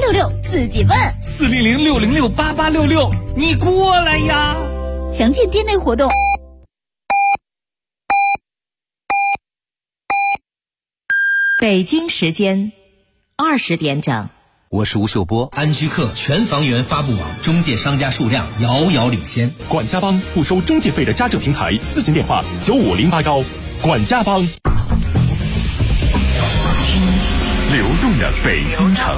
8866，自己问。 400-606-8866，你过来呀！ 详见店内活动。北京时间20点整。 我是吴秀波。 安居客全房源发布网中介商家数量遥遥领先。 管家帮不收中介费的家政平台，咨询电话95081。管家帮。 流动的北京城，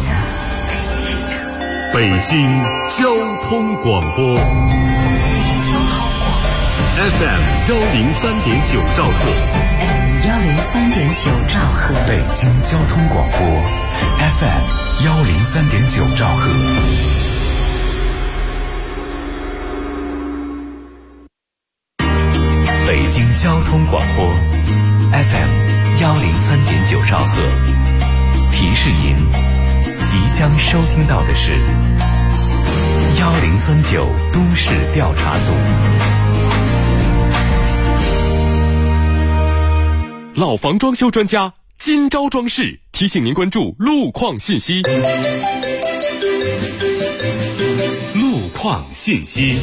北京交通广播 FM 103.9兆赫 103.9兆赫， 北京交通广播 FM 103.9兆赫。北京交通广播 FM 103.9兆赫。提示您，即将收听到的是1039都市调查组。 老房装修专家今朝装饰提醒您关注路况信息。 路况信息。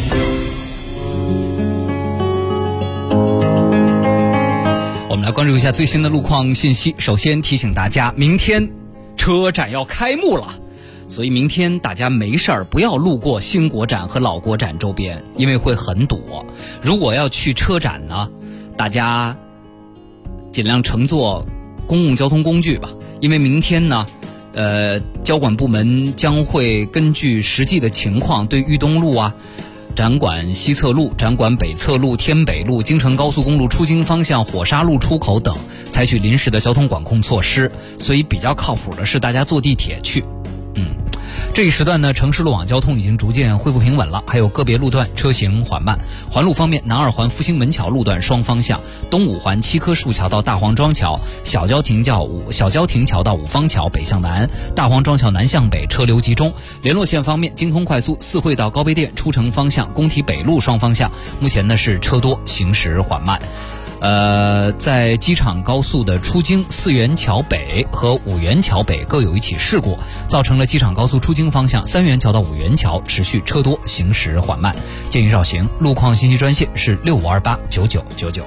我们来关注一下最新的路况信息。首先提醒大家，明天车展要开幕了，所以明天大家没事儿不要路过新国展和老国展周边，因为会很堵。如果要去车展呢，大家尽量乘坐公共交通工具吧，因为明天呢交管部门将会根据实际的情况，对豫东路啊、展馆西侧路、展馆北侧路、天北路、京承高速公路出京方向火沙路出口等采取临时的交通管控措施，所以比较靠谱的是大家坐地铁去。这一时段呢，城市路网交通已经逐渐恢复平稳了，还有个别路段车行缓慢。环路方面，南二环复兴门桥路段双方向，东五环七棵树桥到大黄庄桥，小交亭桥到五方桥北向南，大黄庄桥南向北车流集中。联络线方面，京通快速四惠到高碑店出城方向，工体北路双方向目前呢是车多，行驶缓慢。在机场高速的出京四元桥北和五元桥北各有一起事故，造成了机场高速出京方向三元桥到五元桥持续车多，行驶缓慢，建议绕行。路况信息专线是65289999。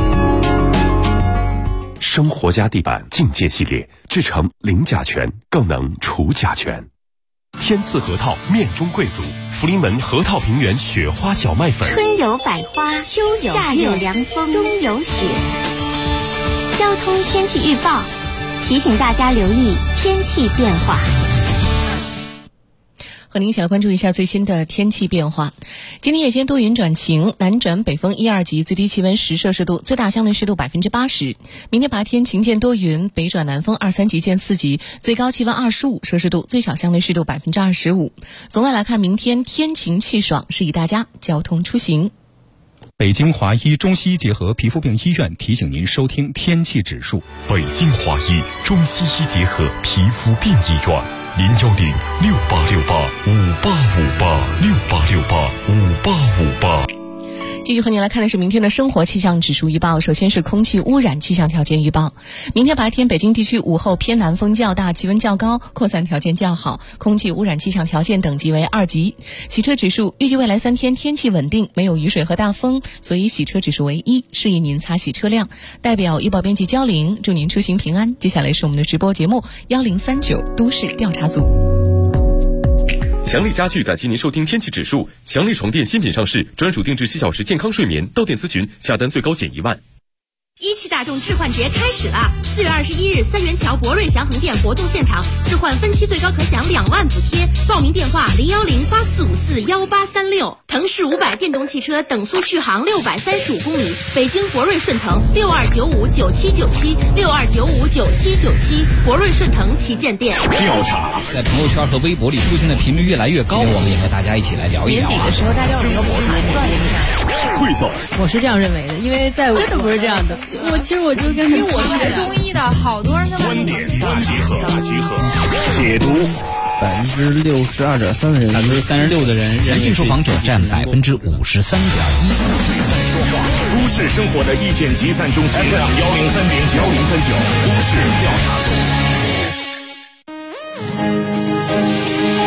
生活家地板境界系列，制成零甲醛，更能除甲醛。天赐核桃面中贵族，福临门核桃平原雪花小麦粉。 春有百花，秋有夏有凉风，冬有雪。交通天气预报提醒大家留意天气变化。 和您一起来关注一下最新的天气变化。今天夜间多云转晴，南转北风1、2级，最低气温10摄氏度，最大相对湿度80%。明天白天晴间多云，北转南风2、3级见4级，最高气温25摄氏度，最小相对湿度25%。总的来看，明天天晴气爽，适宜大家交通出行。 北京华医中西医结合皮肤病医院提醒您收听天气指数。 北京华医中西医结合皮肤病医院，010-6868-5858，6868-5858。 继续和您来看的是明天的生活气象指数预报。首先是空气污染气象条件预报。明天白天北京地区午后偏南风较大，气温较高，扩散条件较好，空气污染气象条件等级为2级。洗车指数，预计未来3天天气稳定，没有雨水和大风，所以洗车指数为1，适宜您擦洗车辆。代表预报编辑焦玲，祝您出行平安。接下来是我们的直播节目1039都市调查组。 强力家具感谢您收听天气指数。强力床垫新品上市，专属定制7小时健康睡眠，到店咨询下单最高减1万。 一汽大众置换节开始了！4月21日，三元桥博瑞祥恒店活动现场，置换分期最高可享2万补贴。报名电话010-8454-1836。腾势500电动汽车等速续航635公里，北京博瑞顺腾62959797，62959797，博瑞顺腾旗舰店。 调查在朋友圈和微博里出现的频率越来越高，我们也和大家一起来聊一聊。 年底的时候，大家有没有盘算一下？ 汇总， 我是这样认为的，因为在真的不是这样的。其实我就跟，因为我是学中医的，好多人都观点大集合，解读。 62.3%的人 ，36%的人，男性受访者占53.1%。 都市生活的意见集散中心 ，FM 103.9，103.9都市调查组。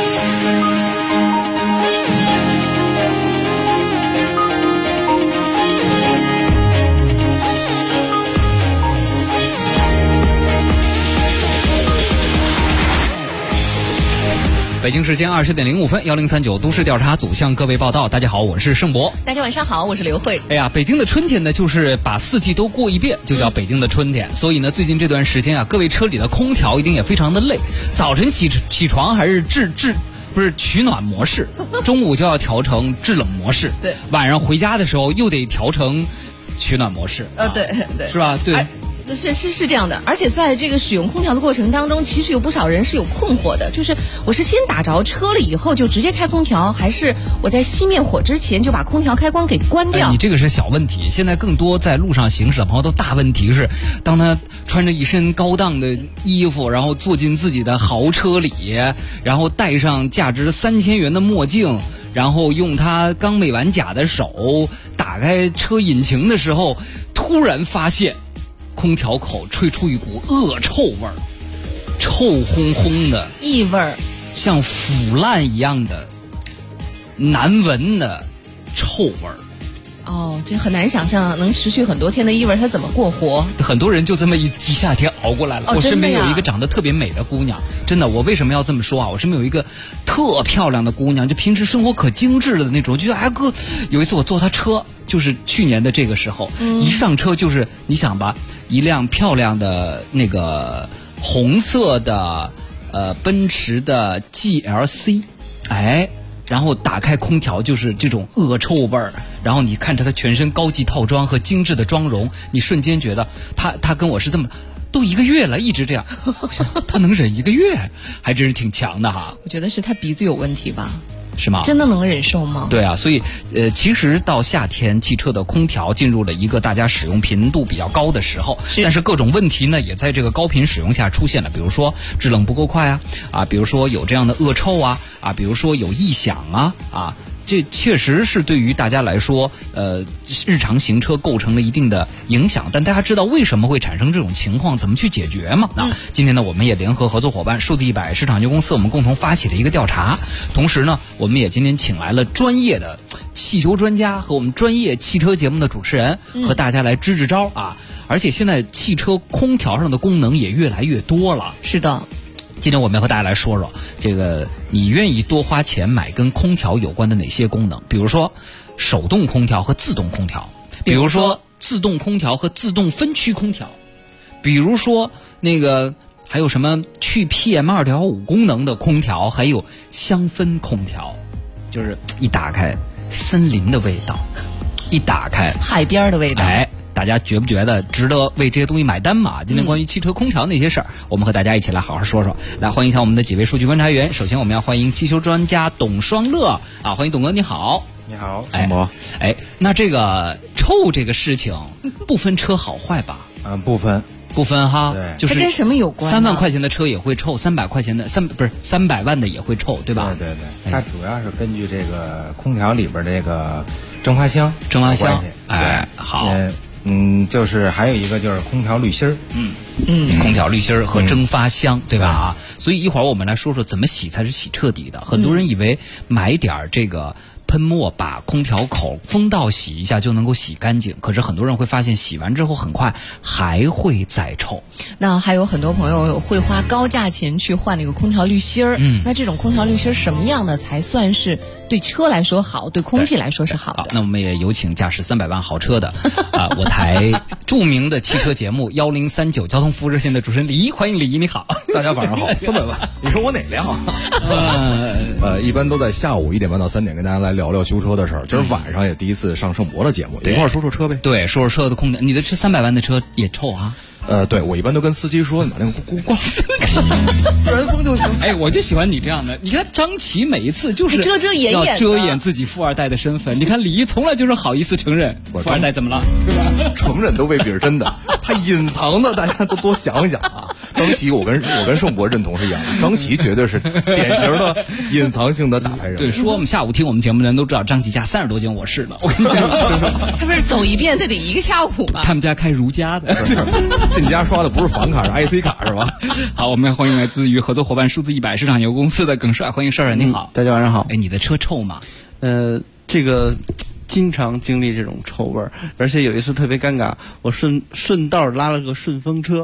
北京时间20:05 ，1039都市调查组向各位报道。大家好，我是盛博。 大家晚上好，我是刘慧。 哎呀，北京的春天呢，就是把4季都过一遍，就叫北京的春天。所以呢，最近这段时间啊，各位车里的空调一定也非常的累。早晨起床还是取暖模式，中午就要调成制冷模式， 对， 晚上回家的时候又得调成取暖模式。 对， 是吧？对。 是这样的，而且在这个使用空调的过程当中，其实有不少人是有困惑的，就是我是先打着车了以后就直接开空调，还是我在熄灭火之前就把空调开关给关掉？ 你这个是小问题，现在更多在路上行驶的朋友都大问题是，当他穿着一身高档的衣服，然后坐进自己的豪车里，然后戴上价值3000元的墨镜，然后用他刚美完甲的手打开车引擎的时候，突然发现空调口吹出一股恶臭味儿，臭烘烘的异味儿， 像腐烂一样的难闻的臭味儿。 这很难想象能持续很多天的异味它怎么过活。 很多人就这么一夏天熬过来了。我身边有一个长得特别美的姑娘，真的，我为什么要这么说啊？我身边有一个特漂亮的姑娘，就平时生活可精致的那种，就有一次我坐她车，就是去年的这个时候，一上车就是你想吧，一辆漂亮的那个红色的奔驰的 GLC， 然后打开空调就是这种恶臭味儿，然后你看着他全身高级套装和精致的妆容，你瞬间觉得他跟我是这么都1个月了，一直这样，他能忍1个月，还真是挺强的哈。 我觉得是他鼻子有问题吧。 是吗？ 真的能忍受吗？ 对啊，所以其实到夏天，汽车的空调进入了一个大家使用频度比较高的时候，但是各种问题呢也在这个高频使用下出现了，比如说制冷不够快啊，比如说有这样的恶臭啊，比如说有异响啊。这确实是对于大家来说，日常行车构成了一定的影响。但大家知道为什么会产生这种情况，怎么去解决吗？今天呢，我们也联合合作伙伴数字100市场有限公司，我们共同发起了一个调查。同时呢，我们也今天请来了专业的汽修专家和我们专业汽车节目的主持人，和大家来支招啊。而且现在汽车空调上的功能也越来越多了。 是的。 今天我们要和大家来说说这个，你愿意多花钱买跟空调有关的哪些功能？比如说手动空调和自动空调，比如说自动空调和自动分区空调，比如说那个还有什么去 PM2.5 功能的空调，还有香氛空调，就是一打开森林的味道，一打开海边的味道。 大家觉不觉得值得为这些东西买单嘛？今天关于汽车空调那些事儿，我们和大家一起来好好说说。来，欢迎一下我们的几位数据观察员。首先，我们要欢迎汽修专家董双乐啊，欢迎董哥，你好。 你好，董博。 那这个臭这个事情不分车好坏吧？ 不分哈。 对， 就是它跟什么有关 ？3万块钱的车也会臭，300块钱的300万的也会臭，对吧？ 对，它主要是根据这个空调里边这个蒸发箱。 好。 就是还有一个就是空调滤芯儿， 空调滤芯儿和蒸发箱，对吧？所以一会儿我们来说说怎么洗才是洗彻底的。很多人以为买点这个喷墨把空调口风道洗一下就能够洗干净，可是很多人会发现洗完之后很快还会再臭。 那还有很多朋友会花高价钱去换那个空调滤芯儿，那这种空调滤芯儿什么样的才算是对车来说好，对空气来说是好的？ 那我们也有请驾驶300万豪车的我台著名的汽车节目1039交通服务热线的主持人李一，欢迎李一，你好。 大家晚上好。300万，你说我哪辆？一般都在下午1点半到3点跟大家来聊聊修车的事儿。今儿晚上也第一次上盛博的节目，一块儿说说车呗。 对，说说车的空调。你的车300万的车也臭啊？ 对，我一般都跟司机说，你把那个挂自然风就行。 我就喜欢你这样的。你看张琪每一次就是遮掩要遮掩自己富二代的身份。你看李一从来就是好意思承认富二代怎么了，是吧？ 承认都未必是真的，他隐藏的大家都多想想啊。张琪，我跟盛博认同是一样的，张琪绝对是典型的隐藏性的打牌人。 对，说我们下午听我们节目的人都知道，张琪家30多间卧室了。我跟你讲， 他不是走一遍他得1个下午吗？ 他们家开如家的。 进家刷的不是房卡，是 IC 卡是吧？ 好，我们要欢迎来自于合作伙伴数字100市场有限公司的耿帅，欢迎帅帅，你好。 大家晚上好。 你的车臭吗？ 这个经常经历这种臭味儿，而且有一次特别尴尬，我顺道拉了个顺风车，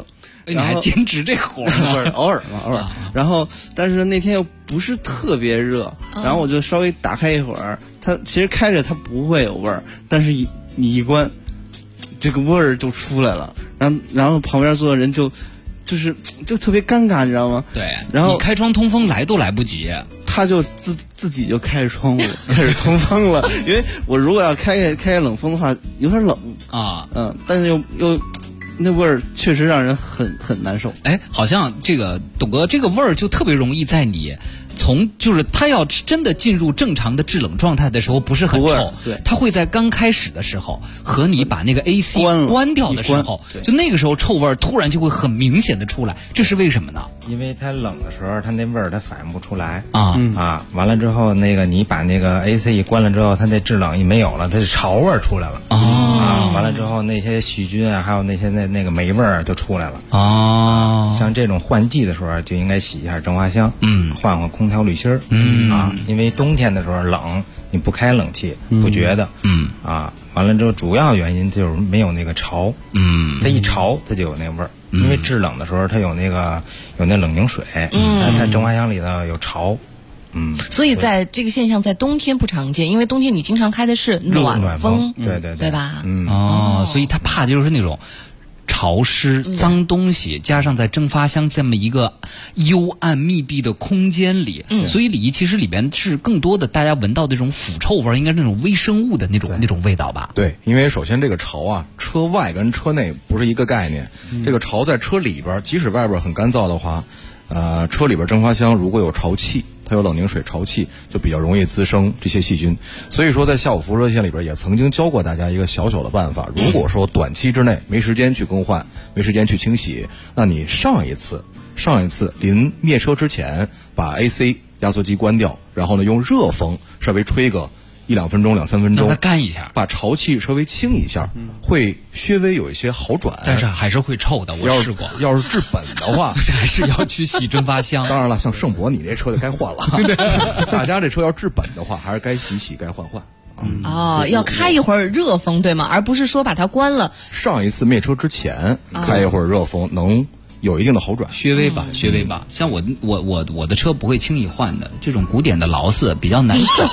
你还兼职这活儿？偶尔。然后，但是那天又不是特别热，然后我就稍微打开一会儿，它其实开着它不会有味儿，但是你一关，这个味儿就出来了。然后旁边坐的人就特别尴尬，你知道吗？ 对。 然后你开窗通风来都来不及， 他就自己就开着窗户开始通风了。因为我如果要开冷风的话，有点冷啊。 但是又那味儿确实让人很难受。 哎，好像这个董哥这个味儿就特别容易在你就是它要真的进入正常的制冷状态的时候不是很臭， 对， 它会在刚开始的时候和你把那个 AC 关掉的时候，就那个时候臭味突然就会很明显的出来，这是为什么呢？ 因为它冷的时候，它那味儿它反应不出来完了之后，那个你把那个 AC 一关了之后，它那制冷一没有了，它就潮味儿出来了完了之后那些细菌啊，还有那些那个霉味儿就出来了像这种换季的时候就应该洗一下蒸华箱，换空调滤芯儿，因为冬天的时候冷，你不开冷气不觉得，完了之后主要原因就是没有那个潮，它一潮它就有那味儿，因为制冷的时候它有那冷凝水，但它蒸华箱里头有潮。 所以在这个现象在冬天不常见，因为冬天你经常开的是暖风，对吧？ 所以他怕的就是那种潮湿、脏东西，加上在蒸发箱这么一个幽暗密闭的空间里，所以其实里边是更多的大家闻到的这种腐臭味，应该是那种微生物的那种味道吧？ 对，因为首先这个潮啊，车外跟车内不是一个概念。这个潮在车里边，即使外边很干燥的话，车里边蒸发箱如果有潮气，它有冷凝水潮气，就比较容易滋生这些细菌。所以说在下午辐热线里边也曾经教过大家一个小小的办法，如果说短期之内没时间去更换，没时间去清洗，那你上一次临灭车之前把 AC 压缩机关掉，然后呢用热风稍微吹个1-2分钟2-3分钟， 让它干一下， 把潮气稍微清一下，会稍微有一些好转， 但是还是会臭的。我试过， 要是治本的话， 还是要去洗蒸发箱。 当然了，像盛博你这车就该换了。大家这车要治本的话，还是该洗该换。 要开一会儿热风对吗？而不是说把它关了。 上一次灭车之前开一会儿热风能有一定的好转， 稍微吧。像我的车不会轻易换的，这种古典的劳斯比较难找。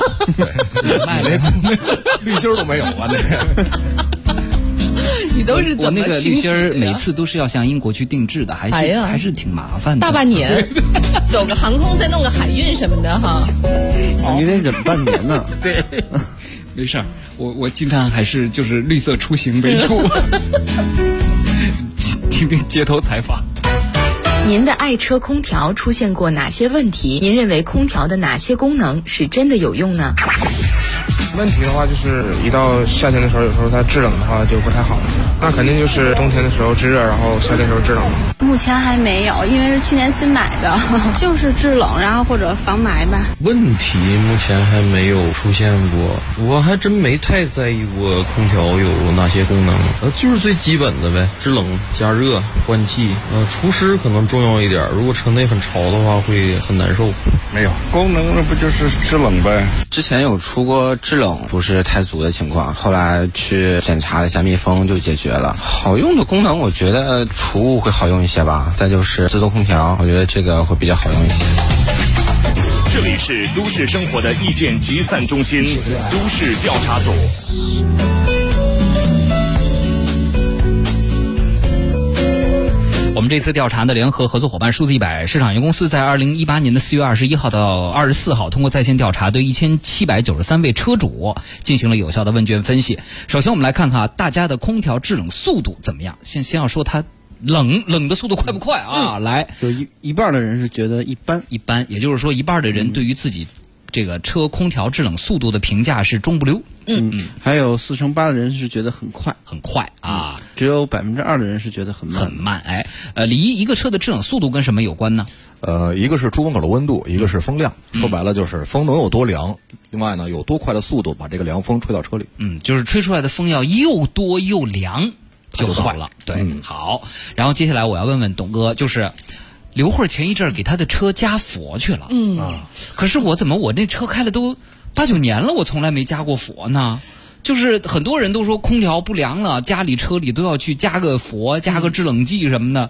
滤芯都没有啊！ 你都是怎么清洗的？ 我那个滤芯每次都是要向英国去定制的，还是挺麻烦的。 大半年，走个航空再弄个海运什么的哈。 你得忍半年呢。 对，没事儿，我经常还是就是绿色出行为主。听听街头采访。 您的爱车空调出现过哪些问题？您认为空调的哪些功能是真的有用呢？ 问题的话，就是一到夏天的时候，有时候它制冷的话就不太好。那肯定就是冬天的时候制热，然后夏天的时候制冷。 目前还没有，因为是去年新买的，就是制冷，然后或者防霾吧。 问题目前还没有出现过，我还真没太在意过空调有哪些功能。就是最基本的呗，制冷、加热、换气。除湿可能重要一点，如果车内很潮的话会很难受。 没有功能，那不就是制冷呗？ 之前有出过制冷不是太足的情况，后来去检查了一下密封就解决了。好用的功能，我觉得储物会好用一些吧，再就是自动空调，我觉得这个会比较好用一些。 这里是都市生活的意见集散中心，都市调查组。 我们这次调查的联合合作伙伴数字100市场有限公司在2018年的4月21号到24号通过在线调查，对1793位车主进行了有效的问卷分析。首先我们来看看大家的空调制冷速度怎么样。先要说它冷的速度快不快啊？来， 有一半的人是觉得一般， 也就是说一半的人对于自己这个车空调制冷速度的评价是中不溜。 还有48%的人是觉得很快啊， 只有2%的人是觉得很慢。 李一，一个车的制冷速度跟什么有关呢？ 一个是出风口的温度，一个是风量。说白了就是风能有多凉，另外呢有多快的速度把这个凉风吹到车里。 就是吹出来的风要又多又凉就好了。对，好。然后接下来我要问问董哥，就是刘慧前一阵给他的车加氟去了。可是我那车开了都8-9年了，我从来没加过氟呢。就是很多人都说空调不凉了，家里车里都要去加个氟，加个制冷剂什么的。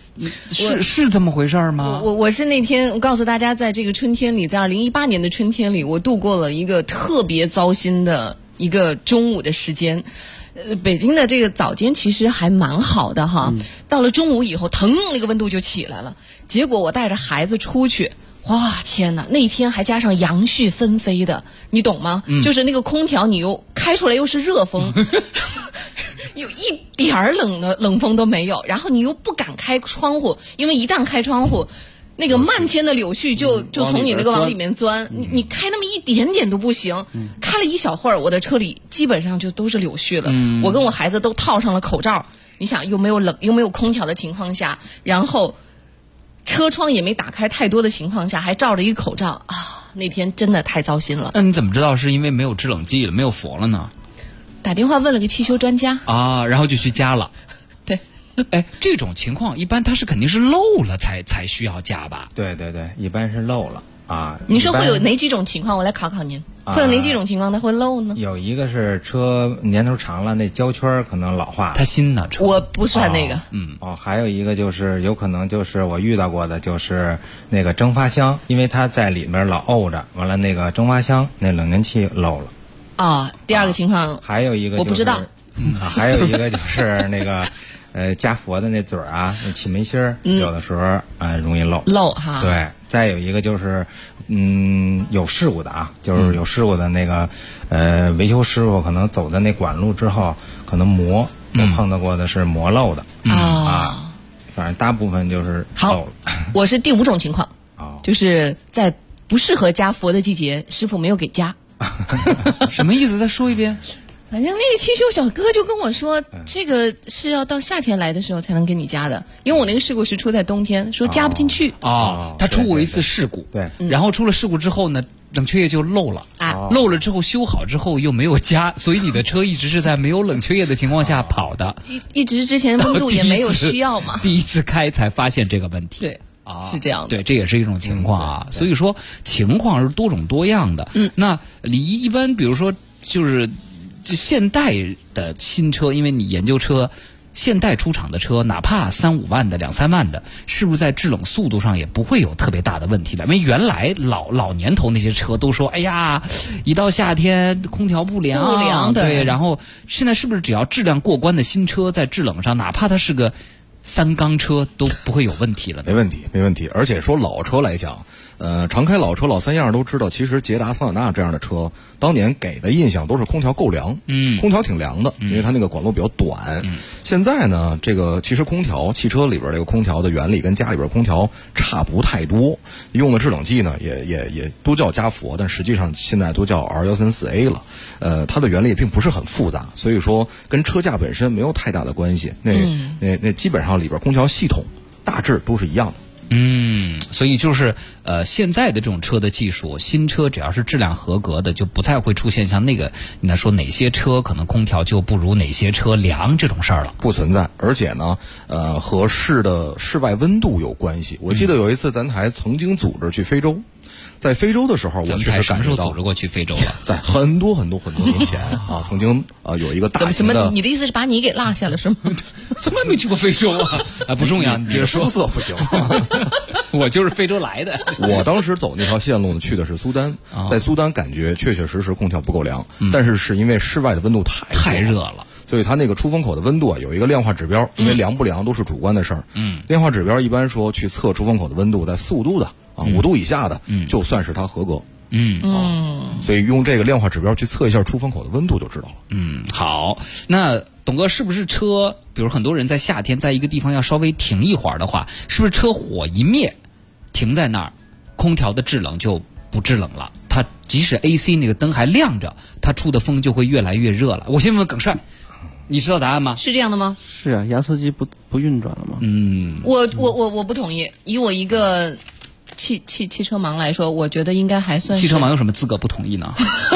是这么回事吗？ 我是那天我告诉大家，在这个春天里，在2018年的春天里，我度过了一个特别糟心的一个中午的时间。北京的这个早间其实还蛮好的哈，到了中午以后，腾那个温度就起来了。结果我带着孩子出去，哇天哪！那天还加上杨絮纷飞的，你懂吗？就是那个空调你又开出来又是热风。有一点儿冷风都没有，然后你又不敢开窗户，因为一旦开窗户，那个漫天的柳絮就从你那个往里面钻，你开那么一点点都不行。开了一小会儿，我的车里基本上就都是柳絮了。我跟我孩子都套上了口罩，你想又没有冷又没有空调的情况下，然后车窗也没打开太多的情况下，还罩着一个口罩啊，那天真的太糟心了。 那你怎么知道是因为没有制冷剂了，没有佛了呢？ 打电话问了个汽修专家啊，然后就去加了。 对， 哎，这种情况一般它是肯定是漏了才需要加吧？ 对对对，一般是漏了啊。 你说会有哪几种情况？我来考考您，会有哪几种情况它会漏呢？ 有一个是车年头长了，那胶圈可能老化了。 它新的车我不算那个。 还有一个就是有可能就是我遇到过的，就是那个蒸发箱，因为它在里面老沤着，完了那个蒸发箱那冷凝器漏了。 第二个情况， 还有一个、就是、 我不知道。 还有一个就是那个加佛的那嘴啊，那气门芯儿，有的时候容易漏哈。 对，再有一个就是有事故的啊，就是有事故的那个维修师傅可能走在那管路之后，可能我碰到过的是磨漏的反正大部分就是漏了。 我是第5种情况，就是在不适合加佛的季节，师傅没有给加。 什么意思？再说一遍。 反正那个汽修小哥就跟我说，这个是要到夏天来的时候才能给你加的，因为我那个事故是出在冬天，说加不进去。 他出过一次事故， 对， 然后出了事故之后呢，冷却液就漏了漏了之后修好之后又没有加，所以你的车一直是在没有冷却液的情况下跑的， 一直之前温度也没有需要嘛。 第一次开才发现这个问题。 对。是这样的， 对，这也是一种情况啊。所以说情况是多种多样的。那李一一般，比如说就现代的新车，因为你研究车，现代出厂的车，哪怕3-5万的、2-3万的，是不是在制冷速度上也不会有特别大的问题的？因为原来老年头那些车都说，哎呀，一到夏天空调不良，对。然后现在是不是只要质量过关的新车，在制冷上，哪怕它是个3缸车都不会有问题了？ 没问题。而且说老车来讲，常开老车老三样都知道，其实捷达、桑塔纳这样的车，当年给的印象都是空调够凉，空调挺凉的，因为它那个管路比较短。现在呢，这个其实汽车里边这个空调的原理跟家里边空调差不太多，用的制冷剂呢也都叫加佛，但实际上现在都叫 R134A 了。它的原理并不是很复杂，所以说跟车架本身没有太大的关系。那基本上里边空调系统大致都是一样的。 所以就是现在的这种车的技术，新车只要是质量合格的，就不再会出现像那个你说哪些车可能空调就不如哪些车凉这种事儿了， 不存在。而且呢，和室外温度有关系。我记得有一次咱还曾经组织去非洲。在非洲的时候，我确实感受到。 什么时候组织过去非洲了？ 在很多年前啊，曾经有一个大型的。 什么？你的意思是把你给落下了是吗？ 从来没去过非洲啊！不重要，你接着说。 肤色不行， 我就是非洲来的。 我当时走那条线路呢，去的是苏丹，在苏丹感觉确实空调不够凉，但是因为室外的温度太热了。 所以它那个出风口的温度有一个量化指标，因为凉不凉都是主观的事儿。量化指标一般说去测出风口的温度在4-5度的5度以下的，就算是它合格。所以用这个量化指标去测一下出风口的温度就知道了。 好，那董哥是不是车，比如很多人在夏天在一个地方要稍微停一会儿的话，是不是车火一灭，停在那儿，空调的制冷就不制冷了？它即使 AC 那个灯还亮着，它出的风就会越来越热了。我先问耿帅。你知道答案吗？ 是这样的吗？ 是啊，压缩机不运转了吗？ 我不同意。以我一个汽车盲来说，我觉得应该还算是。 汽车盲有什么资格不同意呢？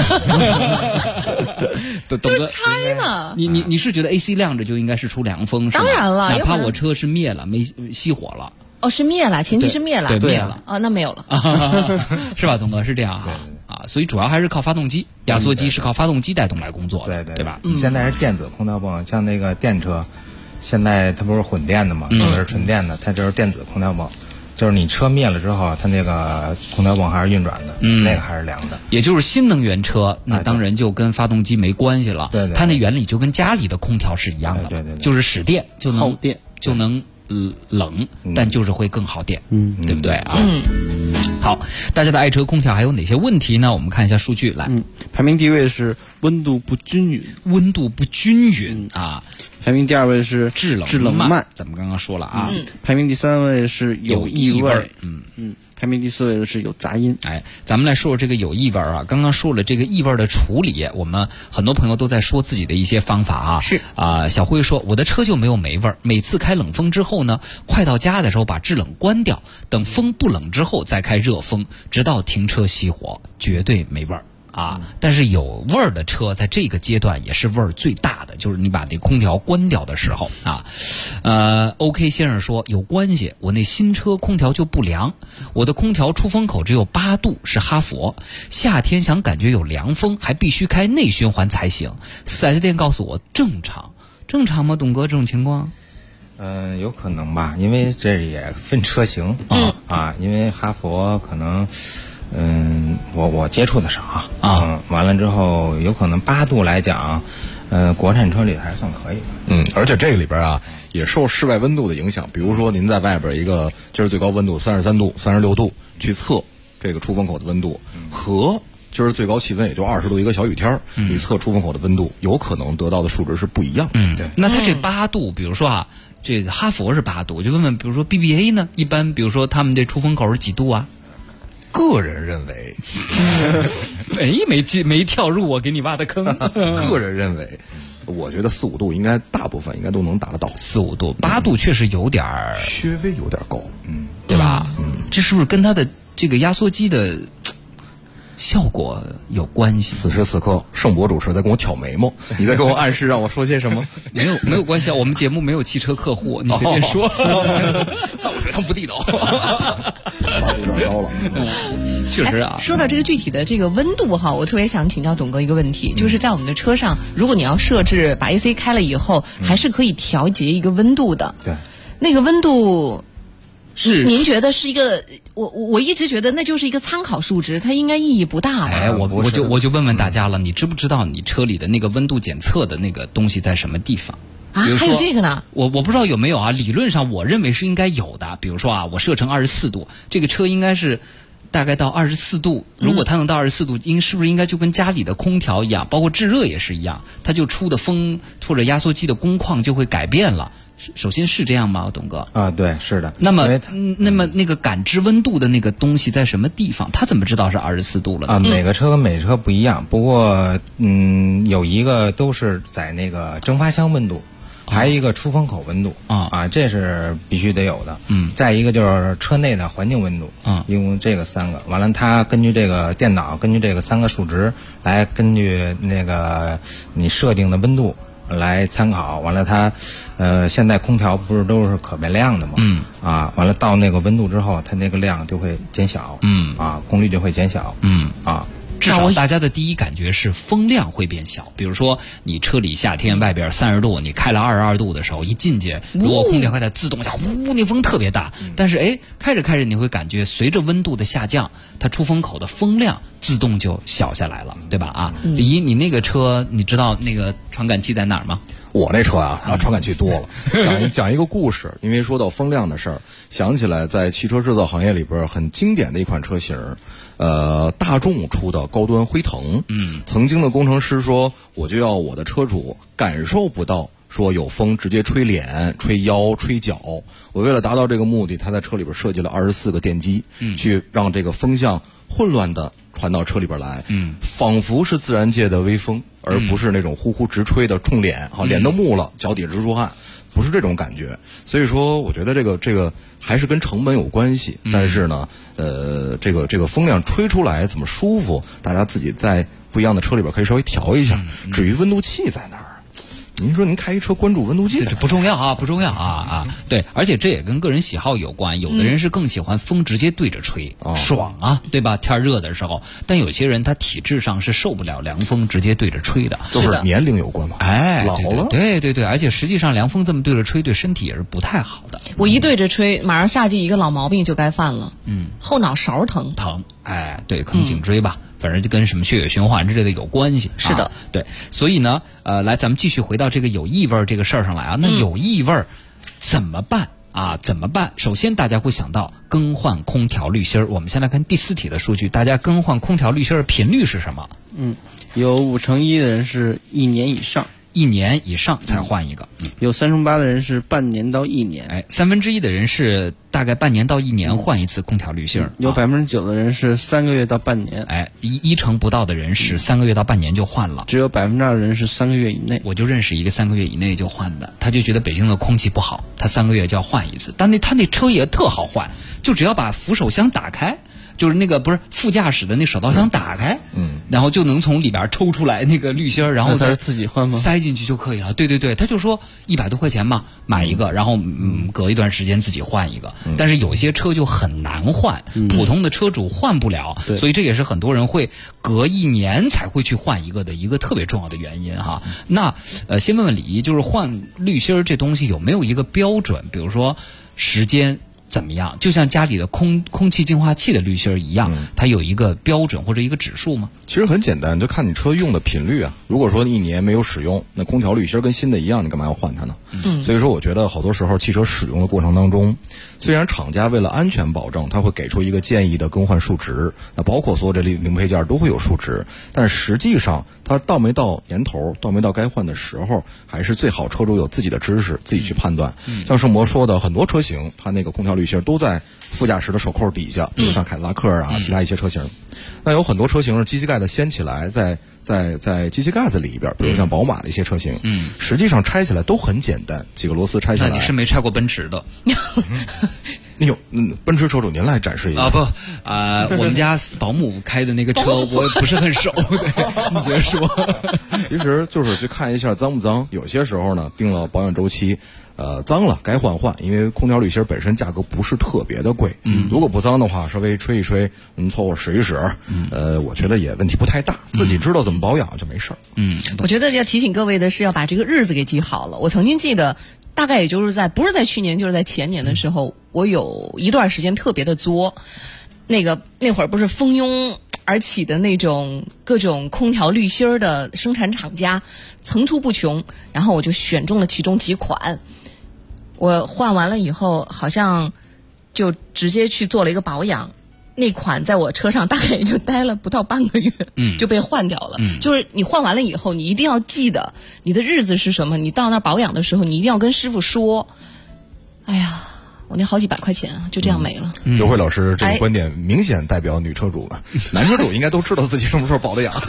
董哥猜嘛？ 你是觉得 AC 亮着就应该是出凉风是吗？ 当然了， 哪怕我车是灭了没熄火了。 是灭了，前提是灭了， 对，灭了那没有了， 是吧，董哥是这样所以主要还是靠发动机，压缩机是靠发动机带动来工作的，对吧？ 现在是电子空调泵，像那个电车， 现在它不是混电的嘛，有的是纯电的，它就是电子空调泵。就是你车灭了之后，它那个空调泵还是运转的，那个还是凉的。 也就是新能源车，那当然就跟发动机没关系了。 对， 它那原理就跟家里的空调是一样的。 对， 就是使电就能耗电， 就能冷，但就是会更耗电，对不对啊？好，大家的爱车空调还有哪些问题呢？我们看一下数据来。 排名第一位是温度不均匀， 啊。 排名第二位是制冷慢，咱们刚刚说了啊。 排名第三位是有异味，排名第四位的是有杂音。 咱们来说说这个有异味啊。刚刚说了这个异味的处理，我们很多朋友都在说自己的一些方法啊。 是啊，小辉说我的车就没有霉味，每次开冷风之后呢，快到家的时候把制冷关掉，等风不冷之后再开热风，直到停车熄火，绝对没味儿。但是有味儿的车在这个阶段也是味儿最大的，就是你把那空调关掉的时候啊。OK 先生说有关系，我那新车空调就不凉，我的空调出风口只有8度，是哈佛，夏天想感觉有凉风还必须开内循环才行。4S 店告诉我正常吗？董哥这种情况？ 有可能吧，因为这也分车型因为哈佛可能。我接触的少完了之后有可能8度来讲，国产车里还算可以的。 而且这个里边啊也受室外温度的影响，比如说您在外边一个今儿最高温度33度、36度去测这个出风口的温度，和今儿最高气温也就20度一个小雨天，你测出风口的温度，有可能得到的数值是不一样的。 对。那它这8度，比如说这哈佛是8度，我就问问，比如说 BBA 呢，一般比如说他们这出风口是几度啊？ 个人认为， 没跳入我给你挖的坑。 个人认为，我觉得4、5度应该大部分应该都能达得到。 4、5度，8度确实有点稍微有点高， 对吧？这是不是跟它的这个压缩机的效果有关系？ 此时此刻，盛博主持在跟我挑眉毛，你在跟我暗示让我说些什么？ 没有关系啊，我们节目没有汽车客户，你随便说。 那我觉得他们不地道，有点高了。 确实啊。 说到这个具体的这个温度哈，我特别想请教董哥一个问题，就是在我们的车上，如果你要设置把 AC 开了以后，还是可以调节一个温度的。 对， 那个温度。 是您觉得是一个我一直觉得那就是一个参考数值，它应该意义不大吧？ 我就问问大家了，你知不知道你车里的那个温度检测的那个东西在什么地方？ 还有这个呢？我不知道有没有啊？理论上我认为是应该有的。比如说我设成24度，这个车应该是大概到24度，如果它能到24度，是不是应该就跟家里的空调一样，包括制热也是一样，它就出的风或者压缩机的工况就会改变了。首先是这样吗，董哥？ 对，是的。 那么那个感知温度的那个东西在什么地方？他怎么知道是24度了呢？ 每个车跟每个车不一样，不过有一个都是在那个蒸发箱温度，还有一个出风口温度这是必须得有的。再一个就是车内的环境温度一共这个3个。完了，它根据这个电脑根据这个3个数值来根据那个你设定的温度来参考。完了它现在空调不是都是可变量的吗？完了到那个温度之后，它那个量就会减小，功率就会减小， 至少大家的第一感觉是风量会变小。比如说你车里夏天外边30度，你开了22度的时候，一进去如果空调开在自动下，那风特别大。但是开着你会感觉随着温度的下降，它出风口的风量自动就小下来了，对吧？李一，你那个车你知道那个传感器在哪儿吗？ 我那车传感器多了。讲一个故事，因为说到风量的事儿，想起来在汽车制造行业里边很经典的一款车型，大众出的高端辉腾。曾经的工程师说，我就要我的车主感受不到说有风直接吹脸、吹腰、吹脚。我为了达到这个目的，他在车里边设计了24个电机，去让这个风向混乱的传到车里边来，仿佛是自然界的微风，而不是那种呼呼直吹的冲脸，脸都木了，脚底直出汗，不是这种感觉。所以说，我觉得这个还是跟成本有关系。但是呢，这个风量吹出来怎么舒服，大家自己在不一样的车里边可以稍微调一下。至于温度计在哪儿， 您说您开一车关注温度计， 这不重要啊，不重要啊！对，而且这也跟个人喜好有关。有的人是更喜欢风直接对着吹，爽啊，对吧？天热的时候，但有些人他体质上是受不了凉风直接对着吹的， 都是年龄有关嘛。 哎， 老了， 对，而且实际上凉风这么对着吹，对身体也是不太好的。 我一对着吹，马上夏季一个老毛病就该犯了，后脑勺疼。 哎，对，可能颈椎吧。反正就跟什么血液循环之类的有关系。 是的， 对，所以呢，来，咱们继续回到这个有异味这个事儿上来啊。那有异味怎么办啊？怎么办？首先，大家会想到更换空调滤芯儿。我们先来看第4题的数据，大家更换空调滤芯儿的频率是什么？ 有51%的人是1年以上。 1年以上才换一个， 有38%的人是半年到1年， 哎，1/3的人是大概半年到1年换一次空调滤芯儿， 有9%的人是3个月到半年， 哎，1成不到的人是3个月到半年就换了， 只有2%的人是3个月以内。 我就认识一个3个月以内就换的，他就觉得北京的空气不好，他3个月就要换一次，但他那车也特好换，就只要把扶手箱打开。就是那个不是副驾驶的那手套箱打开，然后就能从里边抽出来那个滤芯儿，然后再自己换吗？ 塞进去就可以了。对，他就说100多块钱嘛，买一个，然后隔一段时间自己换一个。但是有些车就很难换，普通的车主换不了，所以这也是很多人会隔1年才会去换一个的一个特别重要的原因哈。那先问问李怡，就是换滤芯儿这东西有没有一个标准？比如说时间。怎么样？就像家里的空气净化器的滤芯一样，它有一个标准或者一个指数吗？ 其实很简单，就看你车用的频率啊。如果说1年没有使用，那空调滤芯跟新的一样，你干嘛要换它呢？所以说我觉得好多时候汽车使用的过程当中，虽然厂家为了安全保证，它会给出一个建议的更换数值，那包括所有这零配件都会有数值，但是实际上它到没到年头，到没到该换的时候，还是最好车主有自己的知识，自己去判断。像盛博说的，很多车型它那个空调滤芯都在副驾驶的手扣底下，比如像凯迪拉克啊，其他一些车型。那有很多车型是机器盖子掀起来，在机器盖子里边，比如像宝马的一些车型，实际上拆起来都很简单，几个螺丝拆下来。 那你是没拆过奔驰的？ 你有奔驰车主，您来展示一下啊？我们家保姆开的那个车，我不是很熟。你接着说。 其实就是去看一下脏不脏。有些时候呢，定了保养周期，脏了该换，因为空调滤芯本身价格不是特别的贵。如果不脏的话，稍微吹一吹，凑合使一使，我觉得也问题不太大。自己知道怎么保养就没事儿。 我觉得要提醒各位的是要把这个日子给记好了。我曾经记得。大概也就是不是在去年就是在前年的时候，我有一段时间特别的作，那会儿不是蜂拥而起的那种各种空调滤芯的生产厂家层出不穷，然后我就选中了其中几款，我换完了以后好像就直接去做了一个保养。那款在我车上大概也就待了不到半个月，就被换掉了。就是你换完了以后，你一定要记得你的日子是什么，你到那保养的时候，你一定要跟师傅说。哎呀，我那好几百块钱啊，就这样没了。 刘慧老师这个观点明显代表女车主了，男车主应该都知道自己什么时候保的养。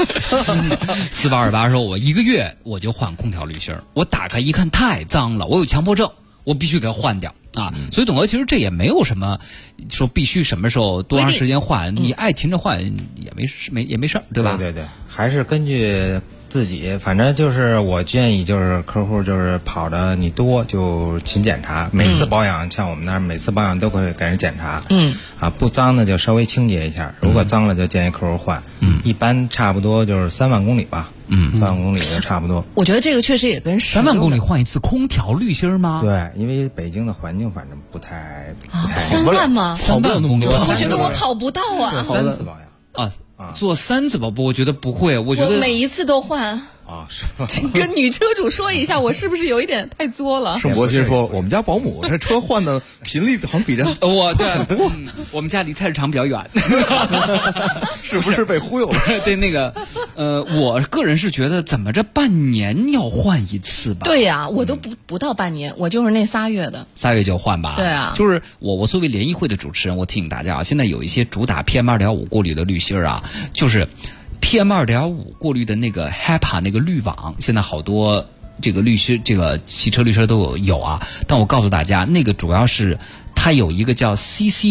4828说，我1个月我就换空调滤芯，我打开一看太脏了，我有强迫症，我必须给它换掉。所以董哥其实这也没有什么说必须什么时候多长时间换，你爱勤着换也没事儿，对吧？ 对，还是根据自己，反正就是我建议就是客户就是跑的你多就勤检查，每次保养像我们那儿每次保养都会给人检查，不脏的就稍微清洁一下，如果脏了就建议客户换，一般差不多就是3万公里吧。3万公里就差不多。 我觉得这个确实也跟 3万公里换一次空调滤芯吗？ 对，因为北京的环境反正不太。 3万吗 ？3万公里， 我觉得我跑不到啊。 3次保养做3次保不？我觉得不会，我觉得每一次都换。 是吧？ 跟女车主说一下，我是不是有一点太作了？ 盛博鑫说：“我们家保姆这车换的频率好像比这多。我们家离菜市场比较远， 是不是被忽悠了？ 对，那个我个人是觉得，怎么着半年要换一次吧？ 对呀，我都不到半年，我就是那3月的 ，3月就换吧。 对啊， 就是我作为联谊会的主持人，我提醒大家啊，现在有一些主打 PM2.5 过滤的滤芯啊，就是。PM2.5 过滤的那个 HEPA 那个滤网，现在好多这个滤芯，这个汽车滤芯都有啊。但我告诉大家，那个主要是它有一个叫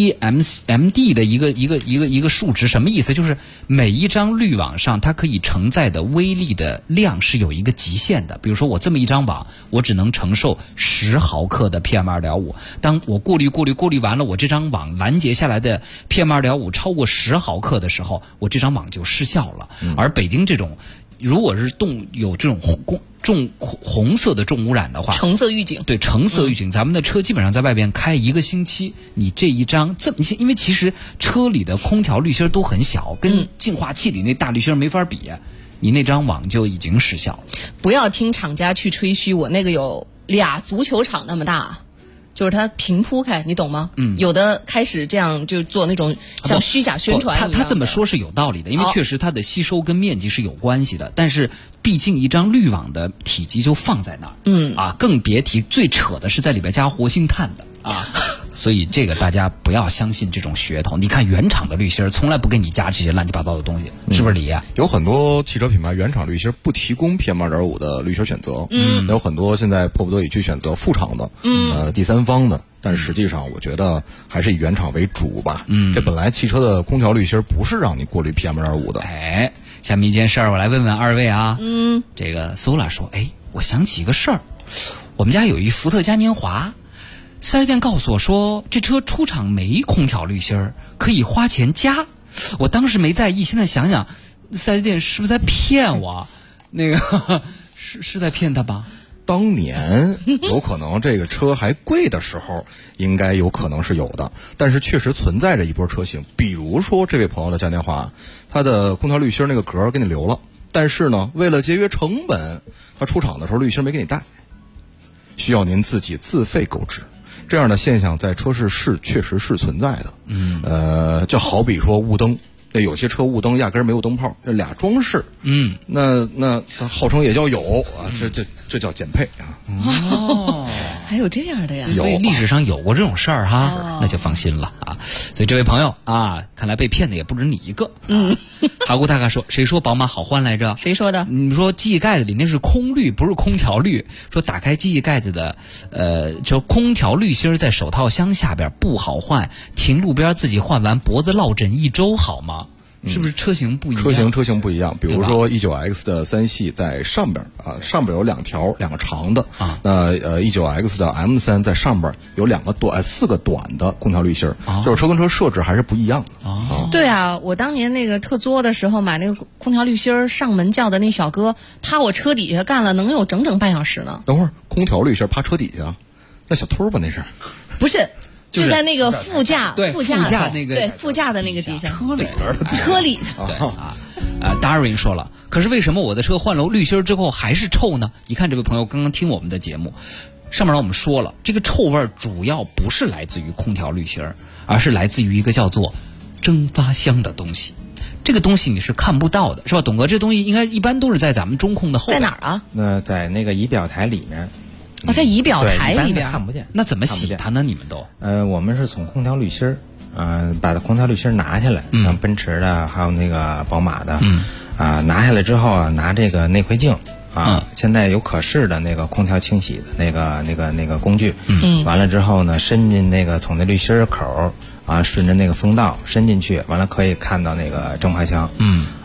CCMD 的一个数值，什么意思？就是每一张滤网上它可以承载的微粒的量是有一个极限的。比如说我这么一张网，我只能承受10毫克的 PM2.5。当我过滤完了，我这张网拦截下来的 PM2.5 超过10毫克的时候，我这张网就失效了。而北京这种如果是有这种红色的重污染的话， 橙色预警， 对，橙色预警，咱们的车基本上在外边开1个星期，你这一张因为其实车里的空调滤芯都很小，跟净化器里那大滤芯没法比，你那张网就已经失效了。 不要听厂家去吹嘘，我那个有2足球场那么大。就是它平铺开，你懂吗？有的开始这样就做那种像虚假宣传一样的。 他这么说是有道理的，因为确实它的吸收跟面积是有关系的。但是毕竟一张滤网的体积就放在那儿，更别提最扯的是在里边加活性炭的啊。所以这个大家不要相信这种噱头。你看原厂的滤芯从来不给你加这些乱七八糟的东西，是不是李啊？ 有很多汽车品牌原厂滤芯不提供 PM2.5 的滤芯选择，有很多现在迫不得已去选择副厂的，第三方的。但实际上我觉得还是以原厂为主吧。这本来汽车的空调滤芯不是让你过滤 PM2.5 的。 下面一件事儿我来问问二位啊。这个 Sola 说，我想起一个事儿，我们家有一福特嘉年华，4S店告诉我说这车出厂没空调滤芯儿，可以花钱加。我当时没在意，现在想想4S店是不是在骗我？那个是在骗他吧？ 当年有可能这个车还贵的时候应该有可能是有的，但是确实存在着一波车型，比如说这位朋友的嘉年华，他的空调滤芯那个格给你留了，但是呢为了节约成本，他出厂的时候滤芯没给你带，需要您自己自费购置。这样的现象在车市确实是存在的。就好比说雾灯，那有些车雾灯压根没有灯泡，这俩装饰，那它号称也叫有啊，这叫减配啊。 还有这样的呀？ 所以历史上有过这种事儿哈，那就放心了啊。所以这位朋友啊，看来被骗的也不止你一个。哈古大哥说，谁说宝马好换来着？ 谁说的？ 你说机器盖子里那是空滤，不是空调滤。说打开机器盖子的，就空调滤芯在手套箱下边不好换，停路边自己换完，脖子落枕1周好吗？是不是车型不一样？ 车型不一样，比如说 E9X 的3系在上边啊，上边有2个长的啊。那E9X 的 M3 在上边有4个短的空调滤芯，就是车跟车设置还是不一样的。 对啊，我当年那个特作的时候买那个空调滤芯，上门叫的那小哥趴我车底下干了能有整整半小时呢。 等会儿空调滤芯趴车底下，那小偷吧那是？ 不是。就在那个副驾那个对副驾的那个底下， 车里边的车里对啊。Darin 说了，可是为什么我的车换了滤芯之后还是臭呢？你看这位朋友刚刚听我们的节目，上面我们说了，这个臭味主要不是来自于空调滤芯，而是来自于一个叫做蒸发箱的东西。这个东西你是看不到的，是吧？董哥，这东西应该一般都是在咱们中控的后边。 在哪儿啊？ 那在那个仪表台里面。 在仪表台里边看不见。 那怎么洗它呢？你们都？ 我们是从空调滤芯把空调滤芯拿下来，像奔驰的还有那个宝马的，拿下来之后拿这个内窥镜现在有可视的那个空调清洗的那个工具，完了之后呢，伸进那个从那滤芯口顺着那个风道伸进去，完了可以看到那个蒸发箱，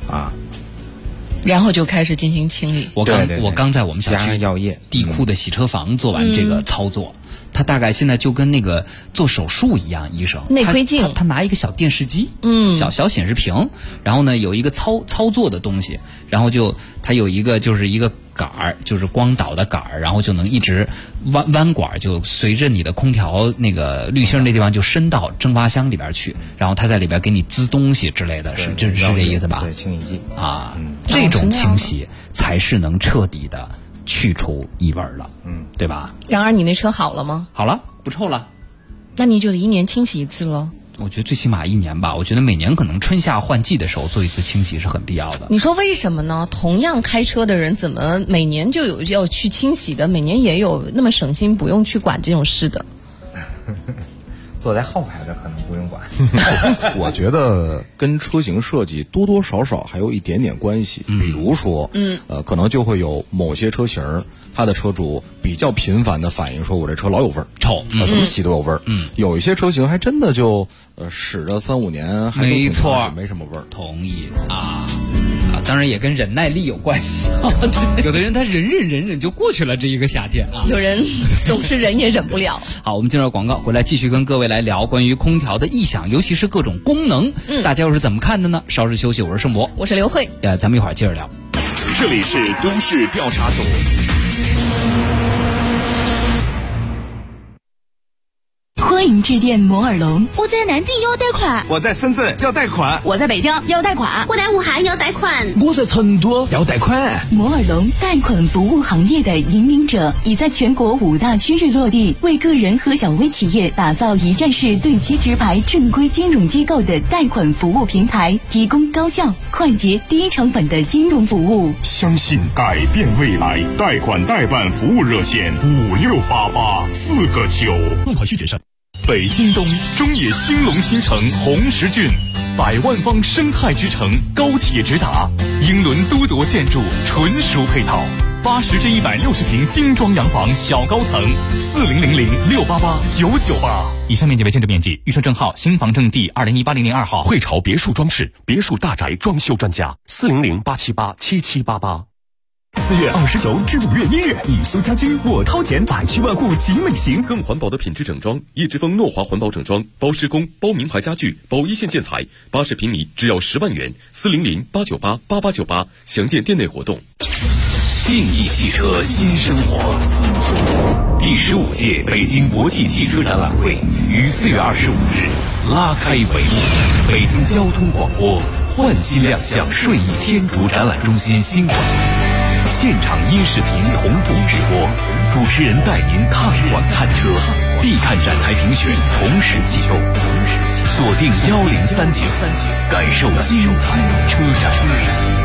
然后就开始进行清理。 我刚在我们小区地库的洗车房做完这个操作，他大概现在就跟那个做手术一样，医生内窥镜， 他拿一个小电视机，小显示屏，然后呢有一个操作的东西，然后就它有一个就是一个杆儿，就是光导的杆儿，然后就能一直弯管，就随着你的空调那个滤芯那地方就伸到蒸发箱里边去，然后它在里边给你滋东西之类的，是这意思吧？ 对，清洗剂啊，这种清洗才是能彻底的去除异味了，对吧？ 然而你那车好了吗？ 好了，不臭了。 那你就得1年清洗1次喽。 我觉得最起码1年吧，我觉得每年可能春夏换季的时候做一次清洗是很必要的。 你说为什么呢？同样开车的人怎么每年就有要去清洗的，每年也有那么省心不用去管这种事的？ 坐在后排的可能不用管。 我觉得跟车型设计多多少少还有一点点关系。比如说，可能就会有某些车型，它的车主比较频繁的反映说，我这车老有味儿， 臭， 怎么洗都有味儿。有一些车型还真的就使了3-5年，还没错， 没什么味儿。 同意啊。当然也跟忍耐力有关系。有的人他忍就过去了这一个夏天啊。 有人总是忍也忍不了。 好，我们进入广告，回来继续跟各位来聊关于空调的异响，尤其是各种功能，大家又是怎么看的呢？稍事休息，我是盛博， 我是刘慧， 咱们一会儿接着聊。 这里是都市调查组。 欢迎致电摩尔龙。 我在南京要贷款， 我在深圳要贷款， 我在北京要贷款， 我在武汉要贷款， 我在成都要贷款。 摩尔龙贷款服务行业的引领者，已在全国5大区域落地，为个人和小微企业打造一站式对接直排正规金融机构的贷款服务平台，提供高效、快捷、低成本的金融服务。 相信改变未来，贷款代办服务热线5688-4个9。贷款需谨慎。北京东中野兴隆新城红石郡，100万方生态之城，高铁直达，英伦都铎建筑纯熟配套，80至160平精装洋房小高层，4000-688-998。以上面积为建筑面积，预售证号新房证第20180002号。 汇潮别墅装饰，别墅大宅装修专家，400-878-7788。4月29至5月1日，你修家居我掏钱，百趣万户集美行。 更环保的品质整装，叶之峰诺华环保整装，包施工、包名牌家具、包一线建材，80平米只要10万元，400-898-8898，详见店内活动。 定义汽车新生活。第15届北京国际汽车展览会于4月25日拉开帷幕。北京交通广播焕新亮相顺义天竺展览中心新馆，现场音视频同步直播，主持人带您看馆看车，必看展台评选同时启动，锁定1039，感受精彩车展。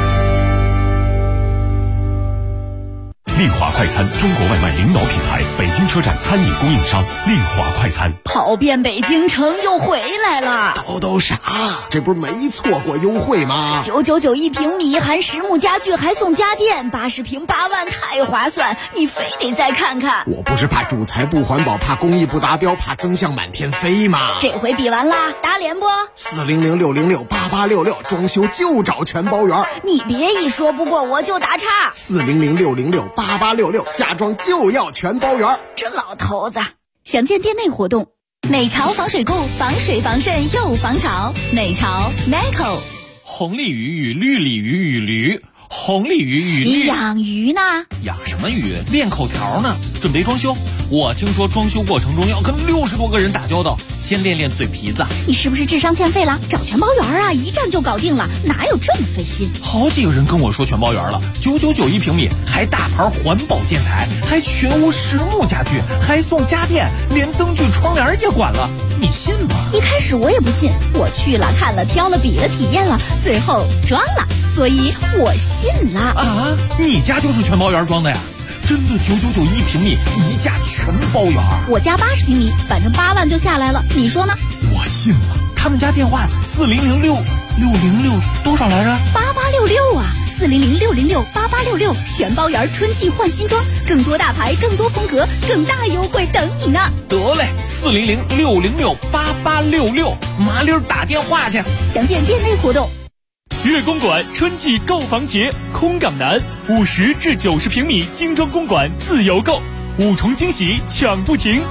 丽华快餐，中国外卖领导品牌，北京车站餐饮供应商。丽华快餐跑遍北京城又回来了。 都傻，这不是没错过优惠吗 ？999一平米，含实木家具还送家电，80平8万，太划算！你非得再看看。 我不是怕主材不环保，怕工艺不达标，怕增项满天飞吗？ 这回比完啦，打脸不 ？400-606-8866，装修就找全包圆。 你别一说不过我就打岔。 400-606-8866，家装就要全包圆。 这老头子，详见店内活动。美潮防水库，防水防渗又防潮。美潮 Neco。 红鲤鱼与绿鲤鱼与驴，红鲤鱼与绿。 你养鱼呢？ 养什么鱼？练口条呢。准备装修，我听说装修过程中要跟60多个人打交道，先练练嘴皮子。 你是不是智商欠费了？找全包圆啊，一站就搞定了，哪有这么费心？ 好几个人跟我说全包圆了，999一平米，还大牌环保建材，还全屋实木家具，还送家电，连灯具窗帘也管了，你信吗？ 一开始我也不信，我去了看了挑了比了体验了，最后装了，所以我信了。 啊，你家就是全包圆装的呀？真的999一平米，一价全包圆。 我家80平米，反正8万就下来了，你说呢？ 我信了。他们家电话4006606多少来着 ？8866啊，400668866，全包圆，春季换新装，更多大牌，更多风格，更大优惠等你呢。 得嘞，400668866，麻溜打电话去。 详见店内活动。 粤公馆春季购房节，空港南50至90平米精装公馆自由购，5重惊喜抢不停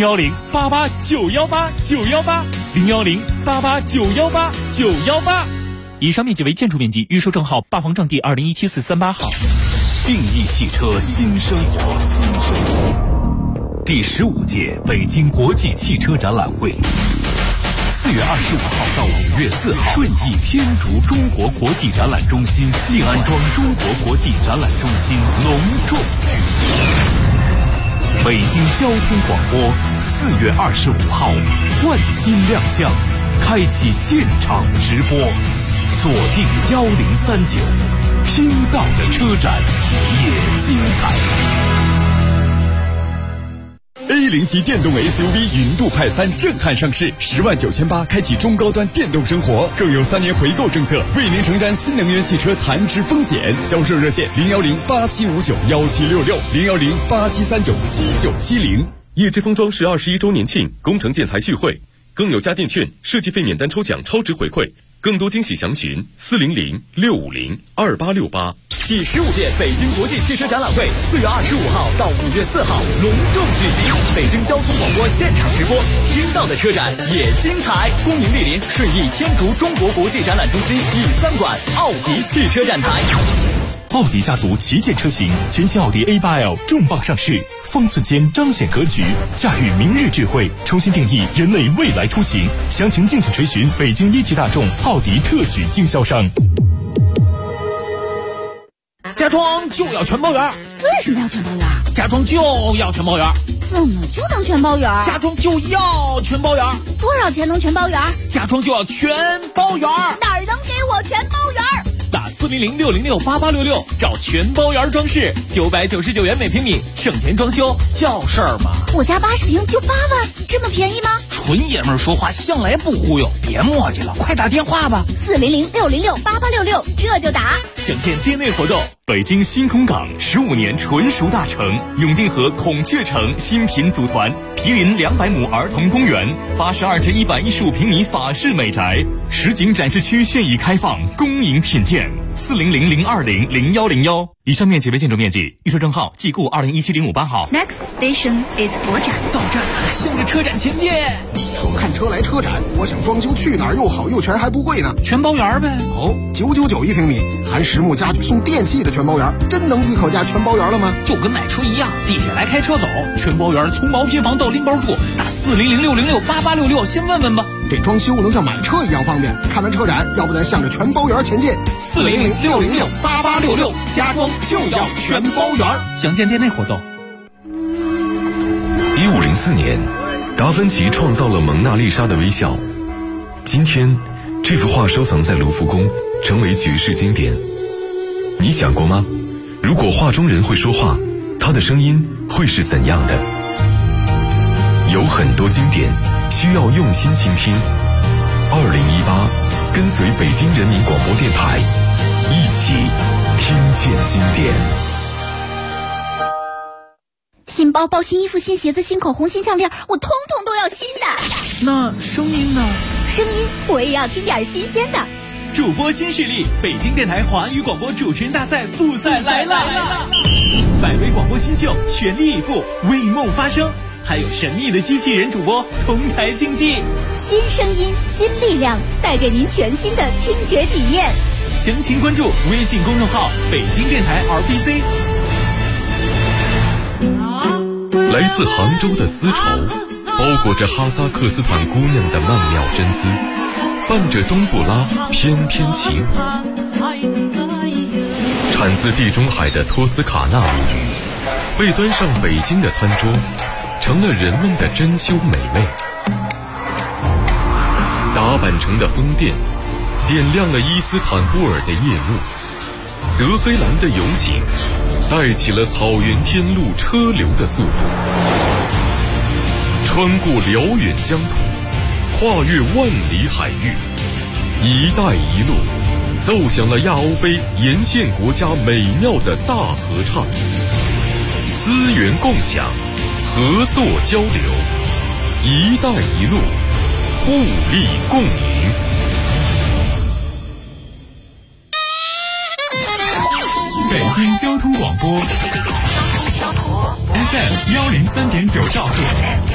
，010-88-918-918，010-88-918-918。以上面积为建筑面积，预售证号霸房证第217438号。 定义汽车新生活。第15届北京国际汽车展览会，4月25号到5月4号，顺义天竺中国国际展览中心静安庄中国国际展览中心隆重举行。北京交通广播4月25号焕新亮相，开启现场直播，锁定1039，听到的车展也精彩。 A0级电动 SUV 云度派3震撼上市，10.98000开启中高端电动生活，更有3年回购政策，为您承担新能源汽车残值风险。销售热线010-8759-1766，010-8739-7970。 叶之封装是21周年庆工程建材聚会，更有家电券、设计费免单抽奖超值回馈。更多惊喜详询400-650-2868。 第15届北京国际汽车展览会4月25号到5月4号隆重举行，北京交通广播现场直播，听到的车展也精彩。恭迎莅临顺义天竺中国国际展览中心E3馆奥迪汽车展台。 奥迪家族旗舰车型，全新奥迪 A8L 重磅上市，方寸间彰显格局，驾驭明日智慧，重新定义人类未来出行。详情敬请垂询北京一汽大众奥迪特许经销商。 家装就要全包圆。 为什么要全包圆？ 家装就要全包圆。 怎么就能全包圆？ 家装就要全包圆。 多少钱能全包圆？ 家装就要全包圆。 哪儿能给我全包圆？ 打400-606-8866找全包圆装饰，999元每平米，省钱装修叫事儿吗？ 我家80平就8万，这么便宜吗？ 纯爷们儿说话向来不忽悠，别磨叽了，快打电话吧。 400-606-8866，这就打。 详见店内活动。 北京新空港15年纯熟大城，永定河孔雀城新品组团，毗邻200亩儿童公园，82至115平米法式美宅，实景展示区现已开放，恭迎品鉴。400-020-0101。以上面积为建筑面积，预售证号即故2017-05-8号。 Next station is 国展。 到站了，向着车展前进。 说看车来车展，我想装修去哪儿又好又全还不贵呢？ 全包圆呗。 哦，999一平米，含实木家具送电器的全包圆，真能一口价全包圆了吗？ 就跟买车一样，地铁来开车走，全包圆从毛坯房到拎包住，打400-606-8866，先问问吧。 这装修能像买车一样方便。看完车展，要不咱向着全包圆前进。 400-606-8866，家装就要全包圆。详见店内活动。 1504年，达芬奇创造了蒙娜丽莎的微笑。今天，这幅画收藏在卢浮宫，成为举世经典。你想过吗？如果画中人会说话，他的声音会是怎样的？有很多经典需要用心倾听。2018，跟随北京人民广播电台，一起听见经典。 新包包、新衣服、新鞋子、新口红、新项链，我通通都要新的。 那声音呢？ 声音我也要听点新鲜的。 主播新势力，北京电台华语广播主持人大赛复赛来了！100位广播新秀全力以赴，为梦发声。还有神秘的机器人主播同台竞技， 新声音新力量，带给您全新的听觉体验。 详情关注微信公众号北京电台 RBC。 来自杭州的丝绸，包裹着哈萨克斯坦姑娘的曼妙真姿，伴着冬不拉翩翩起舞。产自地中海的托斯卡纳母语，被端上北京的餐桌，成了人们的珍馐美味。达坂城的风电点亮了伊斯坦布尔的夜幕，德黑兰的油井带起了草原天路车流的速度。穿过辽远疆土，跨越万里海域，一带一路奏响了亚欧非沿线国家美妙的大合唱。资源共享，合作交流，一带一路，互利共赢。 北京交通广播 FM 103.9兆赫，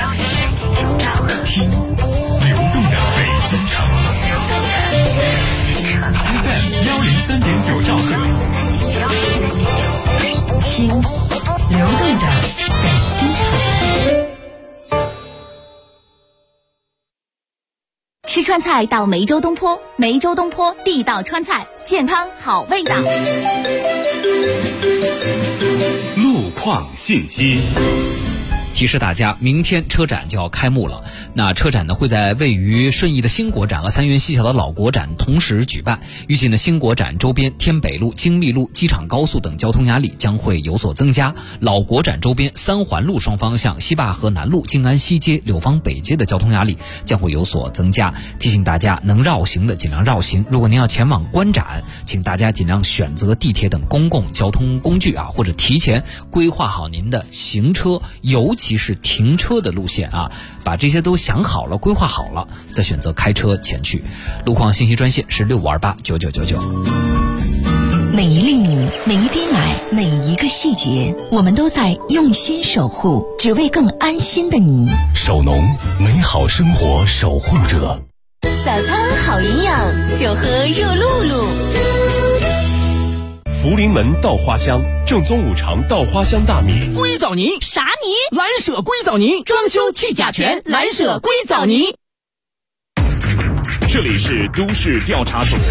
听流动的北京城。FM 103.9兆赫， 听流动的北京城。 吃川菜到梅州东坡，梅州东坡地道川菜，健康好味道。 路况信息。 提示大家，明天车展就要开幕了。那车展呢会在位于顺义的新国展和三元西桥的老国展同时举办。预计呢新国展周边天北路、京密路、机场高速等交通压力将会有所增加。老国展周边三环路双方向、西坝河南路、静安西街、柳芳北街的交通压力将会有所增加。提醒大家，能绕行的尽量绕行。如果您要前往观展，请大家尽量选择地铁等公共交通工具啊，或者提前规划好您的行车，尤其是停车的路线啊，把这些都想好了、规划好了，再选择开车前去。路况信息专线是65289999。 每一粒米，每一滴奶，每一个细节，我们都在用心守护，只为更安心的你。 守农，美好生活守护者。 早餐好营养，就喝热露露。 福临门稻花香，正宗五常稻花香大米。 硅藻泥啥泥？ 蓝舍硅藻泥，装修去甲醛，蓝舍硅藻泥。 这里是都市调查组。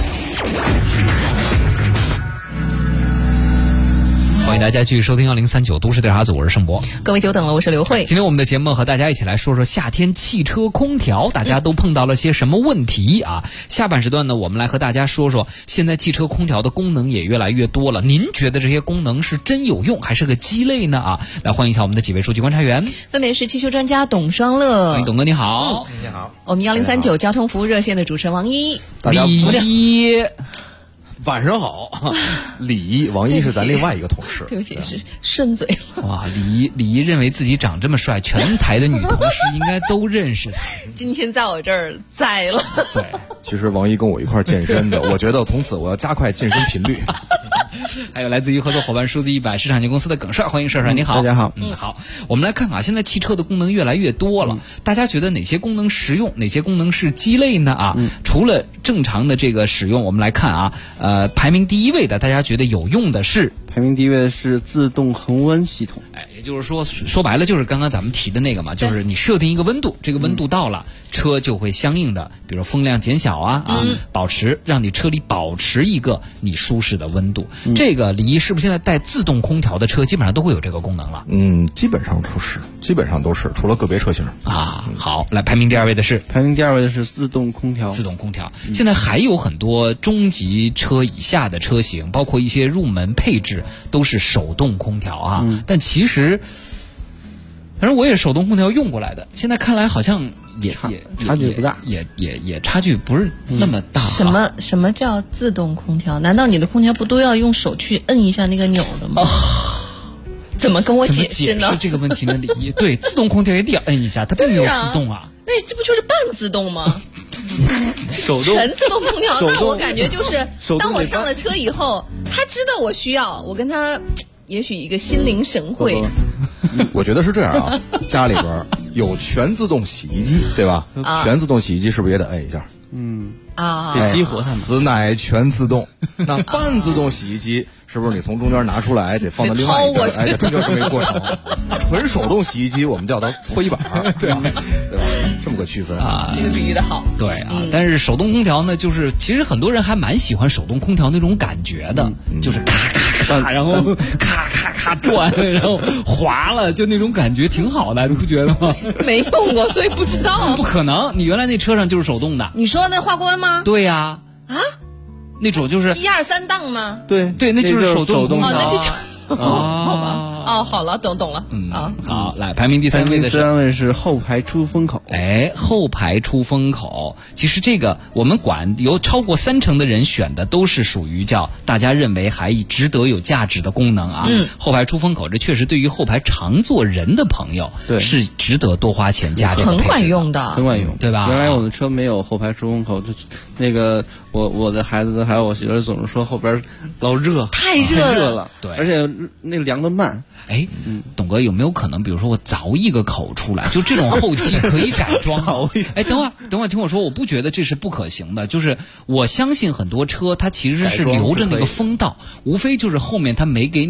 欢迎大家继续收听1039都市调查组，我是盛博。 各位久等了，我是刘慧。 今天我们的节目和大家一起来说说夏天汽车空调，大家都碰到了些什么问题啊？下半时段呢，我们来和大家说说，现在汽车空调的功能也越来越多了，您觉得这些功能是真有用还是个鸡肋呢？啊，来欢迎一下我们的几位数据观察员， 分别是汽修专家董双乐。 欢迎董哥，你好。 你好。 我们1039交通服务热线的主持人王一。 大家李晚上好，李王一是咱另外一个同事。 对不起，是顺嘴了。 哇，李一认为自己长这么帅，全台的女同事应该都认识他。 今天在我这儿栽了。 对， 其实王一跟我一块健身的，我觉得从此我要加快健身频率。 还有来自于合作伙伴数字100市场有限公司的耿帅，欢迎帅帅，你好。 大家好。 好，我们来看看现在汽车的功能越来越多了，大家觉得哪些功能实用，哪些功能是鸡肋呢？啊，除了正常的这个使用，我们来看啊，排名第一位的，大家觉得有用的是。 排名第一位的是自动恒温系统。 也就是说白了就是刚刚咱们提的那个嘛，就是你设定一个温度，这个温度到了，车就会相应的，比如风量减小啊，让你车里保持一个你舒适的温度。这个李一是不是现在带自动空调的车基本上都会有这个功能了？ 基本上都是，除了个别车型啊。好，来排名第二位的是自动空调。 自动空调，现在还有很多中级车以下的车型，包括一些入门配置都是手动空调啊。但其实，反正我也手动空调用过来的，现在看来好像也差距不大， 也差距不是那么大。 什么叫自动空调？难道你的空调不都要用手去摁一下那个钮的吗？怎么跟我解释呢？ 是这个问题呢？对，自动空调也得要摁一下，它并没有自动啊。 那这不就是半自动吗？ 手动全自动空调，那我感觉就是当我上了车以后，他知道我需要，我跟他也许一个心灵神会。 我觉得是这样啊，家里边有全自动洗衣机，对吧？全自动洗衣机是不是也得摁一下？ 得激活它。 此乃全自动。那半自动洗衣机是不是你从中间拿出来得放到另外一边？哎，中间这么一个过程。纯手动洗衣机我们叫它搓衣板，对吧？这么个区分啊。这个比喻的好。 对啊，但是手动空调呢，就是其实很多人还蛮喜欢手动空调那种感觉的，就是咔咔咔，然后咔咔咔转，然后滑了，就那种感觉挺好的，你不觉得吗？ 没用过，所以不知道。 不可能，你原来那车上就是手动的。 你说那画关吗？ 对呀。那种就是 1、2、3档吗？ 对， 那就是手动空调。 那就好吧。好了，懂了。 好，来排名第三位的是后排出风口。 后排出风口，其实这个我们管有超过30%的人选的都是属于叫大家认为还值得有价值的功能啊。后排出风口，这确实对于后排常坐人的朋友是值得多花钱加这个配置， 很管用的， 很管用， 对吧？ 原来我的车没有后排出风口，就那个我的孩子还有我媳妇总是说后边老热， 太热了， 对， 而且那凉得慢。 董哥有没有可能，比如说我凿一个口出来，就这种后期可以改装？等会儿听我说，我不觉得这是不可行的。就是我相信很多车它其实是留着那个风道，无非就是后面它没给你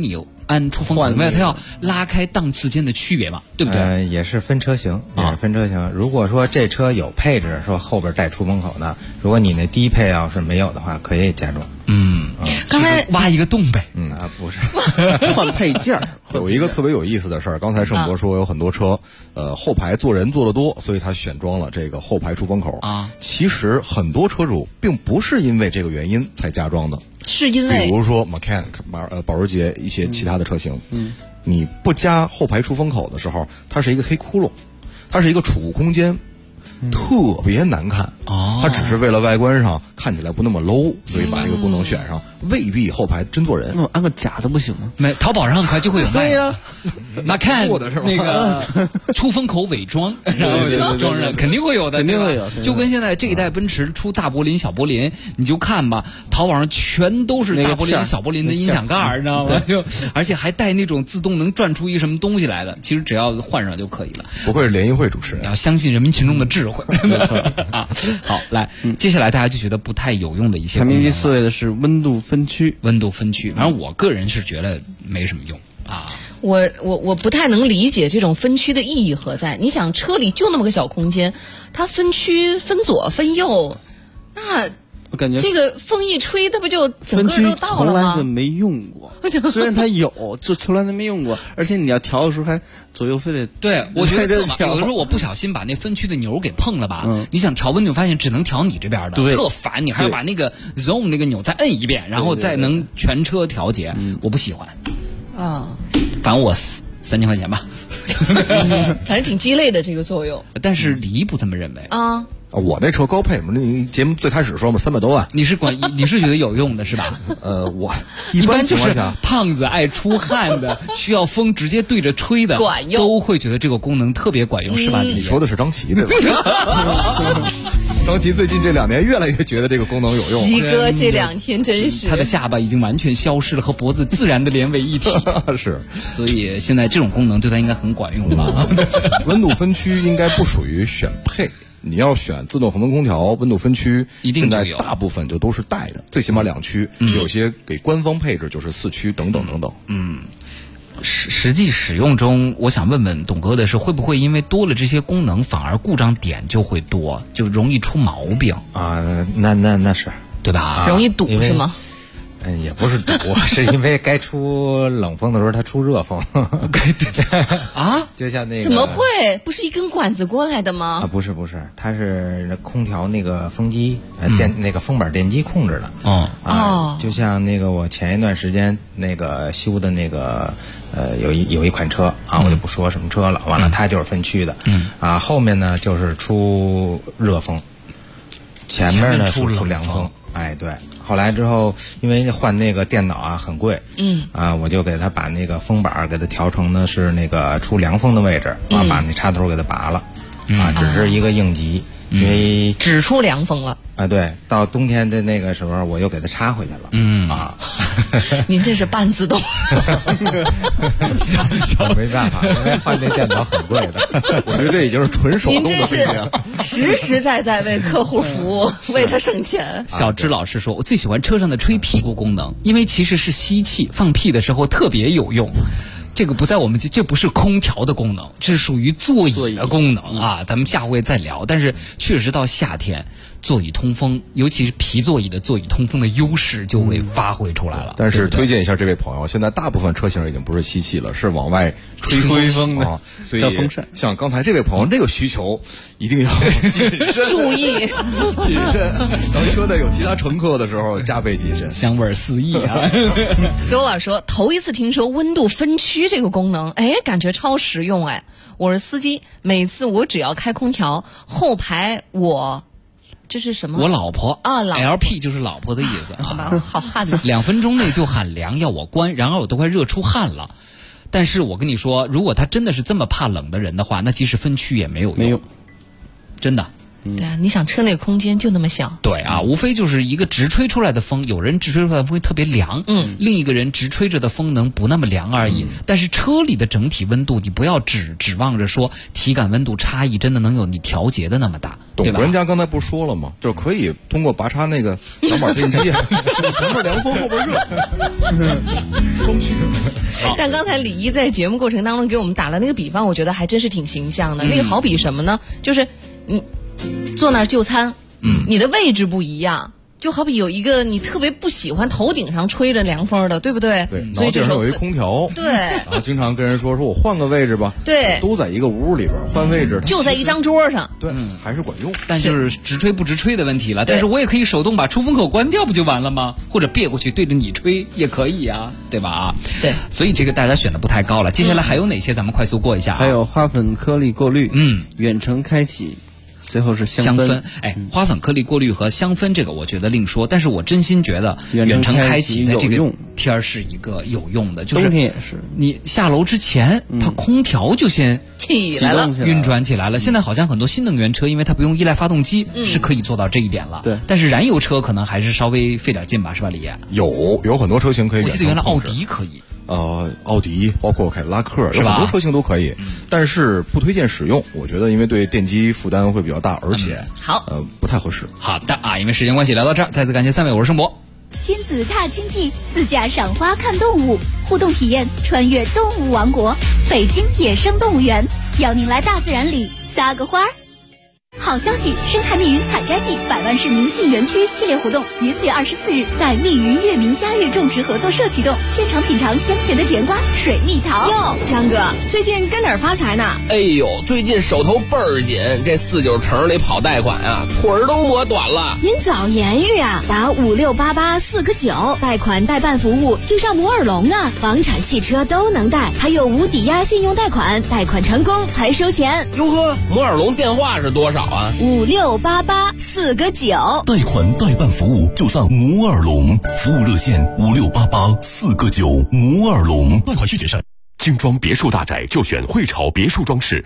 安出风口，因为它要拉开档次间的区别嘛，对不对？ 也是分车型，也是分车型。如果说这车有配置，说后边带出风口的，如果你那低配要是没有的话，可以加装。 刚才挖一个洞呗。 不是， 换配件儿。 有一个特别有意思的事儿，刚才盛博说有很多车，后排坐人坐得多，所以他选装了这个后排出风口啊。其实很多车主并不是因为这个原因才加装的， 是因为比如说 Macan、保时捷一些其他的车型，你不加后排出风口的时候，它是一个黑窟窿，它是一个储物空间。特别难看它只是为了外观上看起来不那么 low， 所以把这个功能选上，未必后排真坐人。 那我安个假的不行吗？ 没，淘宝上很快就会有卖。 对呀， 那看那个出风口伪装，然后装上肯定会有的， 肯定会有。 就跟现在这一代奔驰出大柏林、小柏林，你就看吧，淘宝上全都是大柏林、小柏林的音响盖，你知道吗？就而且还带那种自动能转出一什么东西来的，其实只要换上就可以了。 不愧是联谊会主持人， 要相信人民群众的智慧。啊，好，来，接下来大家就觉得不太有用的一些功能。 排名第4位的是温度分区， 温度分区，反正我个人是觉得没什么用啊。 我不太能理解这种分区的意义何在。你想车里就那么个小空间，它分区分左分右，那我感觉这个风一吹，它不就整个都到了吗？ 从来就没用过，虽然它有，就从来都没用过。而且你要调的时候还左右非得对，我觉得有的时候我不小心把那分区的钮给碰了吧，你想调温度发现只能调你这边的，特烦，你还要把那个 zone 那个钮再摁一遍，然后再能全车调节，我不喜欢啊。 反正我3000块钱吧， 反正挺鸡肋的这个作用。 但是李一不这么认为啊。 我那车高配嘛，那节目最开始说嘛，300多万。 你是觉得有用的是吧？ 我一般就是胖子爱出汗的，需要风直接对着吹的， 管用， 都会觉得这个功能特别管用，是吧？ 你说的是张琪对吧？张琪最近这2年越来越觉得这个功能有用。 齐哥这2天真是， 他的下巴已经完全消失了，和脖子自然的连为一体。 是， 所以现在这种功能对他应该很管用吧？ 温度分区应该不属于选配。你要选自动恒温空调温度分区，现在大部分就都是带的，最起码2区，有些给官方配置就是4区等等等等。 实际使用中，我想问问董哥的是，会不会因为多了这些功能，反而故障点就会多，就容易出毛病啊？那是对吧？ 容易堵是吗？ 也不是堵，是因为该出冷风的时候它出热风。 啊， 就像那个怎么会？不是一根管子过来的吗？ 不是，它是空调那个风机那个风板电机控制的。就像那个我前一段时间那个修的那个有一款车啊，我就不说什么车了。完了，它就是分区的。后面呢就是出热风，前面呢出凉风。对。后来之后，因为换那个电脑啊很贵，我就给他把那个风板给他调成的是那个出凉风的位置，把那插头给他拔了，只是一个应急，因为只出凉风了。 对，到冬天的那个时候我又给它插回去了。 您这是半自动。 没办法，因为换这电脑很贵的。 我觉得这已经是纯手动的。 您这是实实在在为客户服务，为他省钱。 小芝老师说，我最喜欢车上的吹屁股功能，因为其实是吸气，放屁的时候特别有用。这个不在我们这不是空调的功能，这是属于座椅的功能啊。咱们下回再聊。但是确实到夏天，座椅通风，尤其是皮座椅的座椅通风的优势就会发挥出来了。 但是推荐一下这位朋友，现在大部分车型已经不是吸气了，是往外吹风的所以像刚才这位朋友这个需求，一定要谨慎， 注意谨慎。当车内有其他乘客的时候，加倍谨慎。 香味四溢啊！ 苏老师说，头一次听说温度分区这个功能，感觉超实用。我是司机，每次我只要开空调，后排这是什么？ 我老婆啊 ，LP 就是老婆的意思。 好吧，好汗的。 2分钟内就喊凉，要我关，然而我都快热出汗了。但是我跟你说，如果他真的是这么怕冷的人的话，那即使分区也没有用，真的。 对啊，你想车内空间就那么小。 对啊，无非就是一个直吹出来的风，有人直吹出来的风会特别凉，另一个人直吹着的风能不那么凉而已。但是车里的整体温度，你不要指望着说体感温度差异真的能有你调节的那么大，对吧？ 人家刚才不是说了吗？就可以通过拔插那个挡板电机，前面凉风后边热，双区。 但刚才李一在节目过程当中给我们打了那个比方，我觉得还真是挺形象的。那个好比什么呢？就是你坐那儿就餐，你的位置不一样。就好比有一个你特别不喜欢头顶上吹着凉风的，对不对？ 对，脑顶上有一空调， 对， 然后经常跟人说我换个位置吧， 对， 都在一个屋里边换位置， 就在一张桌上， 对，还是管用。 但就是直吹不直吹的问题了。但是我也可以手动把出风口关掉，不就完了吗？或者别过去对着你吹也可以啊，对吧？ 对， 所以这个大家选的不太高了。接下来还有哪些？咱们快速过一下啊。 还有花粉颗粒过滤，远程开启。最后是香氛， 花粉颗粒过滤和香氛这个我觉得另说，但是我真心觉得远程开启在这个天儿是一个有用的，就是冬天也是。 你下楼之前，它空调就先起来了， 运转起来了。现在好像很多新能源车，因为它不用依赖发动机，是可以做到这一点了。 对， 但是燃油车可能还是稍微费点劲吧，是吧，李爷？ 有很多车型可以， 我记得原来奥迪可以。 奥迪包括凯迪拉克，有很多车型都可以，但是不推荐使用。我觉得因为对电机负担会比较大，而且不太合适。 好的啊，因为时间关系聊到这儿，再次感谢3位，我是盛博。 亲子踏青记，自驾赏花看动物，互动体验穿越动物王国，北京野生动物园，邀您来大自然里撒个花儿。好消息！生态密云采摘季100万市民进园区系列活动于4月24日在密云月明佳悦种植合作社启动，现场品尝香甜的甜瓜、水蜜桃。 哟，张哥，最近跟哪儿发财呢？ 哎呦，最近手头倍儿紧，这49城里跑贷款啊，腿儿都磨短了。 您早言语啊，打5688-4个9，贷款代办服务就上摩尔龙啊，房产、汽车都能贷，还有无抵押信用贷款，贷款成功才收钱。 哟呵，摩尔龙电话是多少 ？5688-4个9， 贷款代办服务就上摩尔龙，服务热线5688-4个9，摩尔龙，贷款需谨慎。精装别墅大宅就选汇潮别墅装饰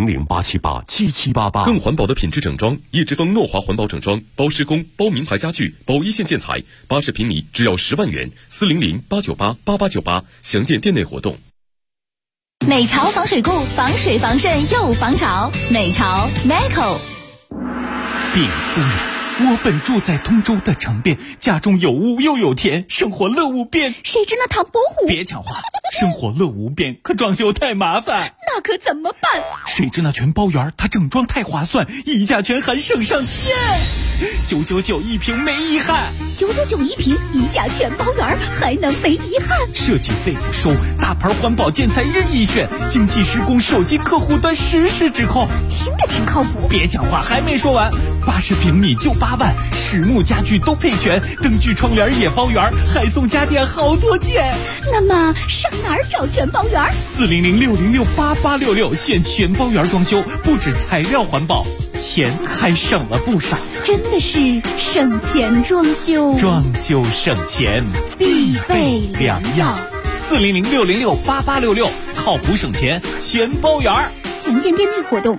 ，400-878-7788，更环保的品质整装，叶之峰诺华环保整装，包施工、包名牌家具、包一线建材，80平米只要10万元，400-898-8898，详见店内活动。 美潮防水固，防水防渗又防潮，美潮 Meco。 禀夫人，我本住在通州的城边，家中有屋又有田，生活乐无边。 谁知那唐伯虎？ 别讲话，生活乐无边，可装修太麻烦。 那可怎么办？ 谁知那全包园，它整装太划算，溢价权还省上天。999一平没遗憾 ，999一平，溢价全包圆，还能没遗憾？ 设计费不收，大牌环保建材任意选，精细施工，手机客户端实时指控， 听着挺靠谱。 别讲话，还没说完，80平米就8万，实木家具都配全，灯具窗帘也包圆，还送家电好多件。 那么上哪儿找全包圆 ？400-606-8866，现全包圆装修，不止材料环保，钱还省了不少。 真的是省钱装修， 装修省钱必备良药。 400-606-8866，靠谱省钱，全包圆。 详见店内活动。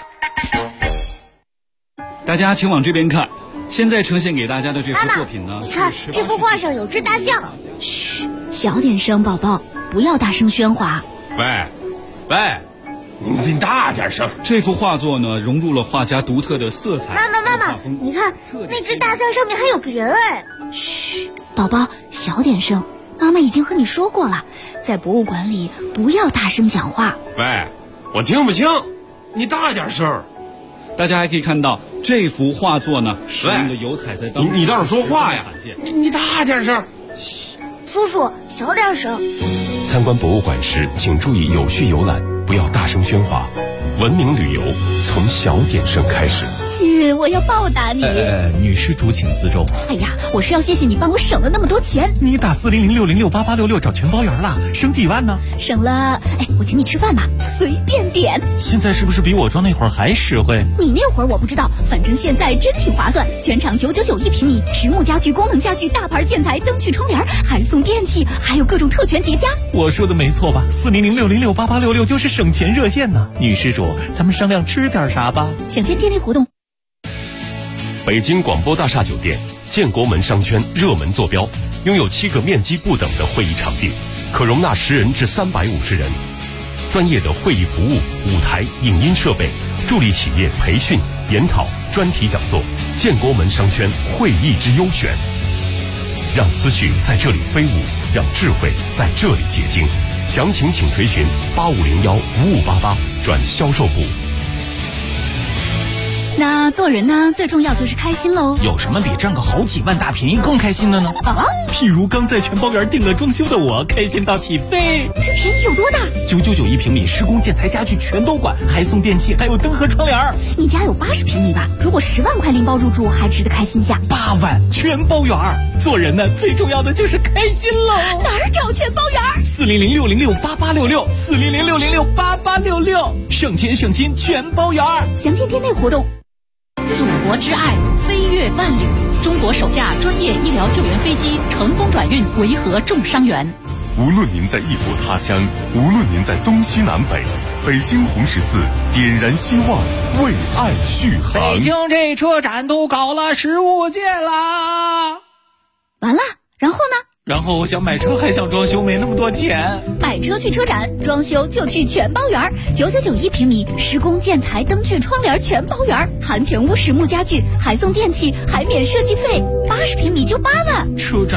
大家请往这边看，现在呈现给大家的这幅作品呢， 你看这幅画上有只大象。嘘，小点声，宝宝，不要大声喧哗。 喂，你大点声！这幅画作呢，融入了画家独特的色彩。 妈妈，你看那只大象上面还有个人哎！嘘，宝宝，小点声。妈妈已经和你说过了，在博物馆里不要大声讲话。 喂，我听不清，你大点声。大家还可以看到这幅画作呢，使用的油彩在当中。 你倒是说话呀！你大点声。 嘘，叔叔，小点声。 参观博物馆时，请注意有序游览，不要大声喧哗。文明旅游从小点声开始。 亲，我要报答你。 女施主请自重。 哎呀，我是要谢谢你帮我省了那么多钱。 你打400-606-8866找全包圆了，省几万呢？ 省了，我请你吃饭吧，随便点。 现在是不是比我装那会儿还实惠？ 你那会儿我不知道，反正现在真挺划算。全场999一平米，实木家具、功能家具、大牌建材、灯具、窗帘，还送电器，还有各种特权叠加。 我说的没错吧？400-606-8866就是省钱热线呢。女施主，咱们商量吃点啥吧。 想见店内活动。 北京广播大厦酒店建国门商圈热门坐标，拥有7个面积不等的会议场地，可容纳10人至350人。专业的会议服务、舞台、影音设备，助力企业培训、研讨、专题讲座。建国门商圈会议之优选，让思绪在这里飞舞，让智慧在这里结晶。 详情请垂询8501-5588转销售部。 那做人呢，最重要就是开心喽。 有什么比挣个好几万大便宜更开心的呢？譬如刚在全包园订了装修的我，开心到起飞。 这便宜有多大 ？999平米，施工建材家具全都管，还送电器，还有灯和窗帘。 你家有80平米吧？如果10万块拎包入住，还值得开心下。 8万全包园。做人呢，最重要的就是开心喽。 哪儿找全包园 ？400-606-8866，400-606-8866，省钱省心全包园。 详见店内活动。 祖国之爱飞越万里，中国首架专业医疗救援飞机成功转运维和重伤员。 无论您在异国他乡，无论您在东西南北，北京红十字点燃希望，为爱续航。 北京这车展都搞了15届啦！ 完了，然后呢？ 然后我想买车还想装修，没那么多钱。 买车去车展，装修就去全包园，9991平米，施工建材灯具窗帘全包园，含全屋实木家具，还送电器，还免设计费，80平米就8万。 车展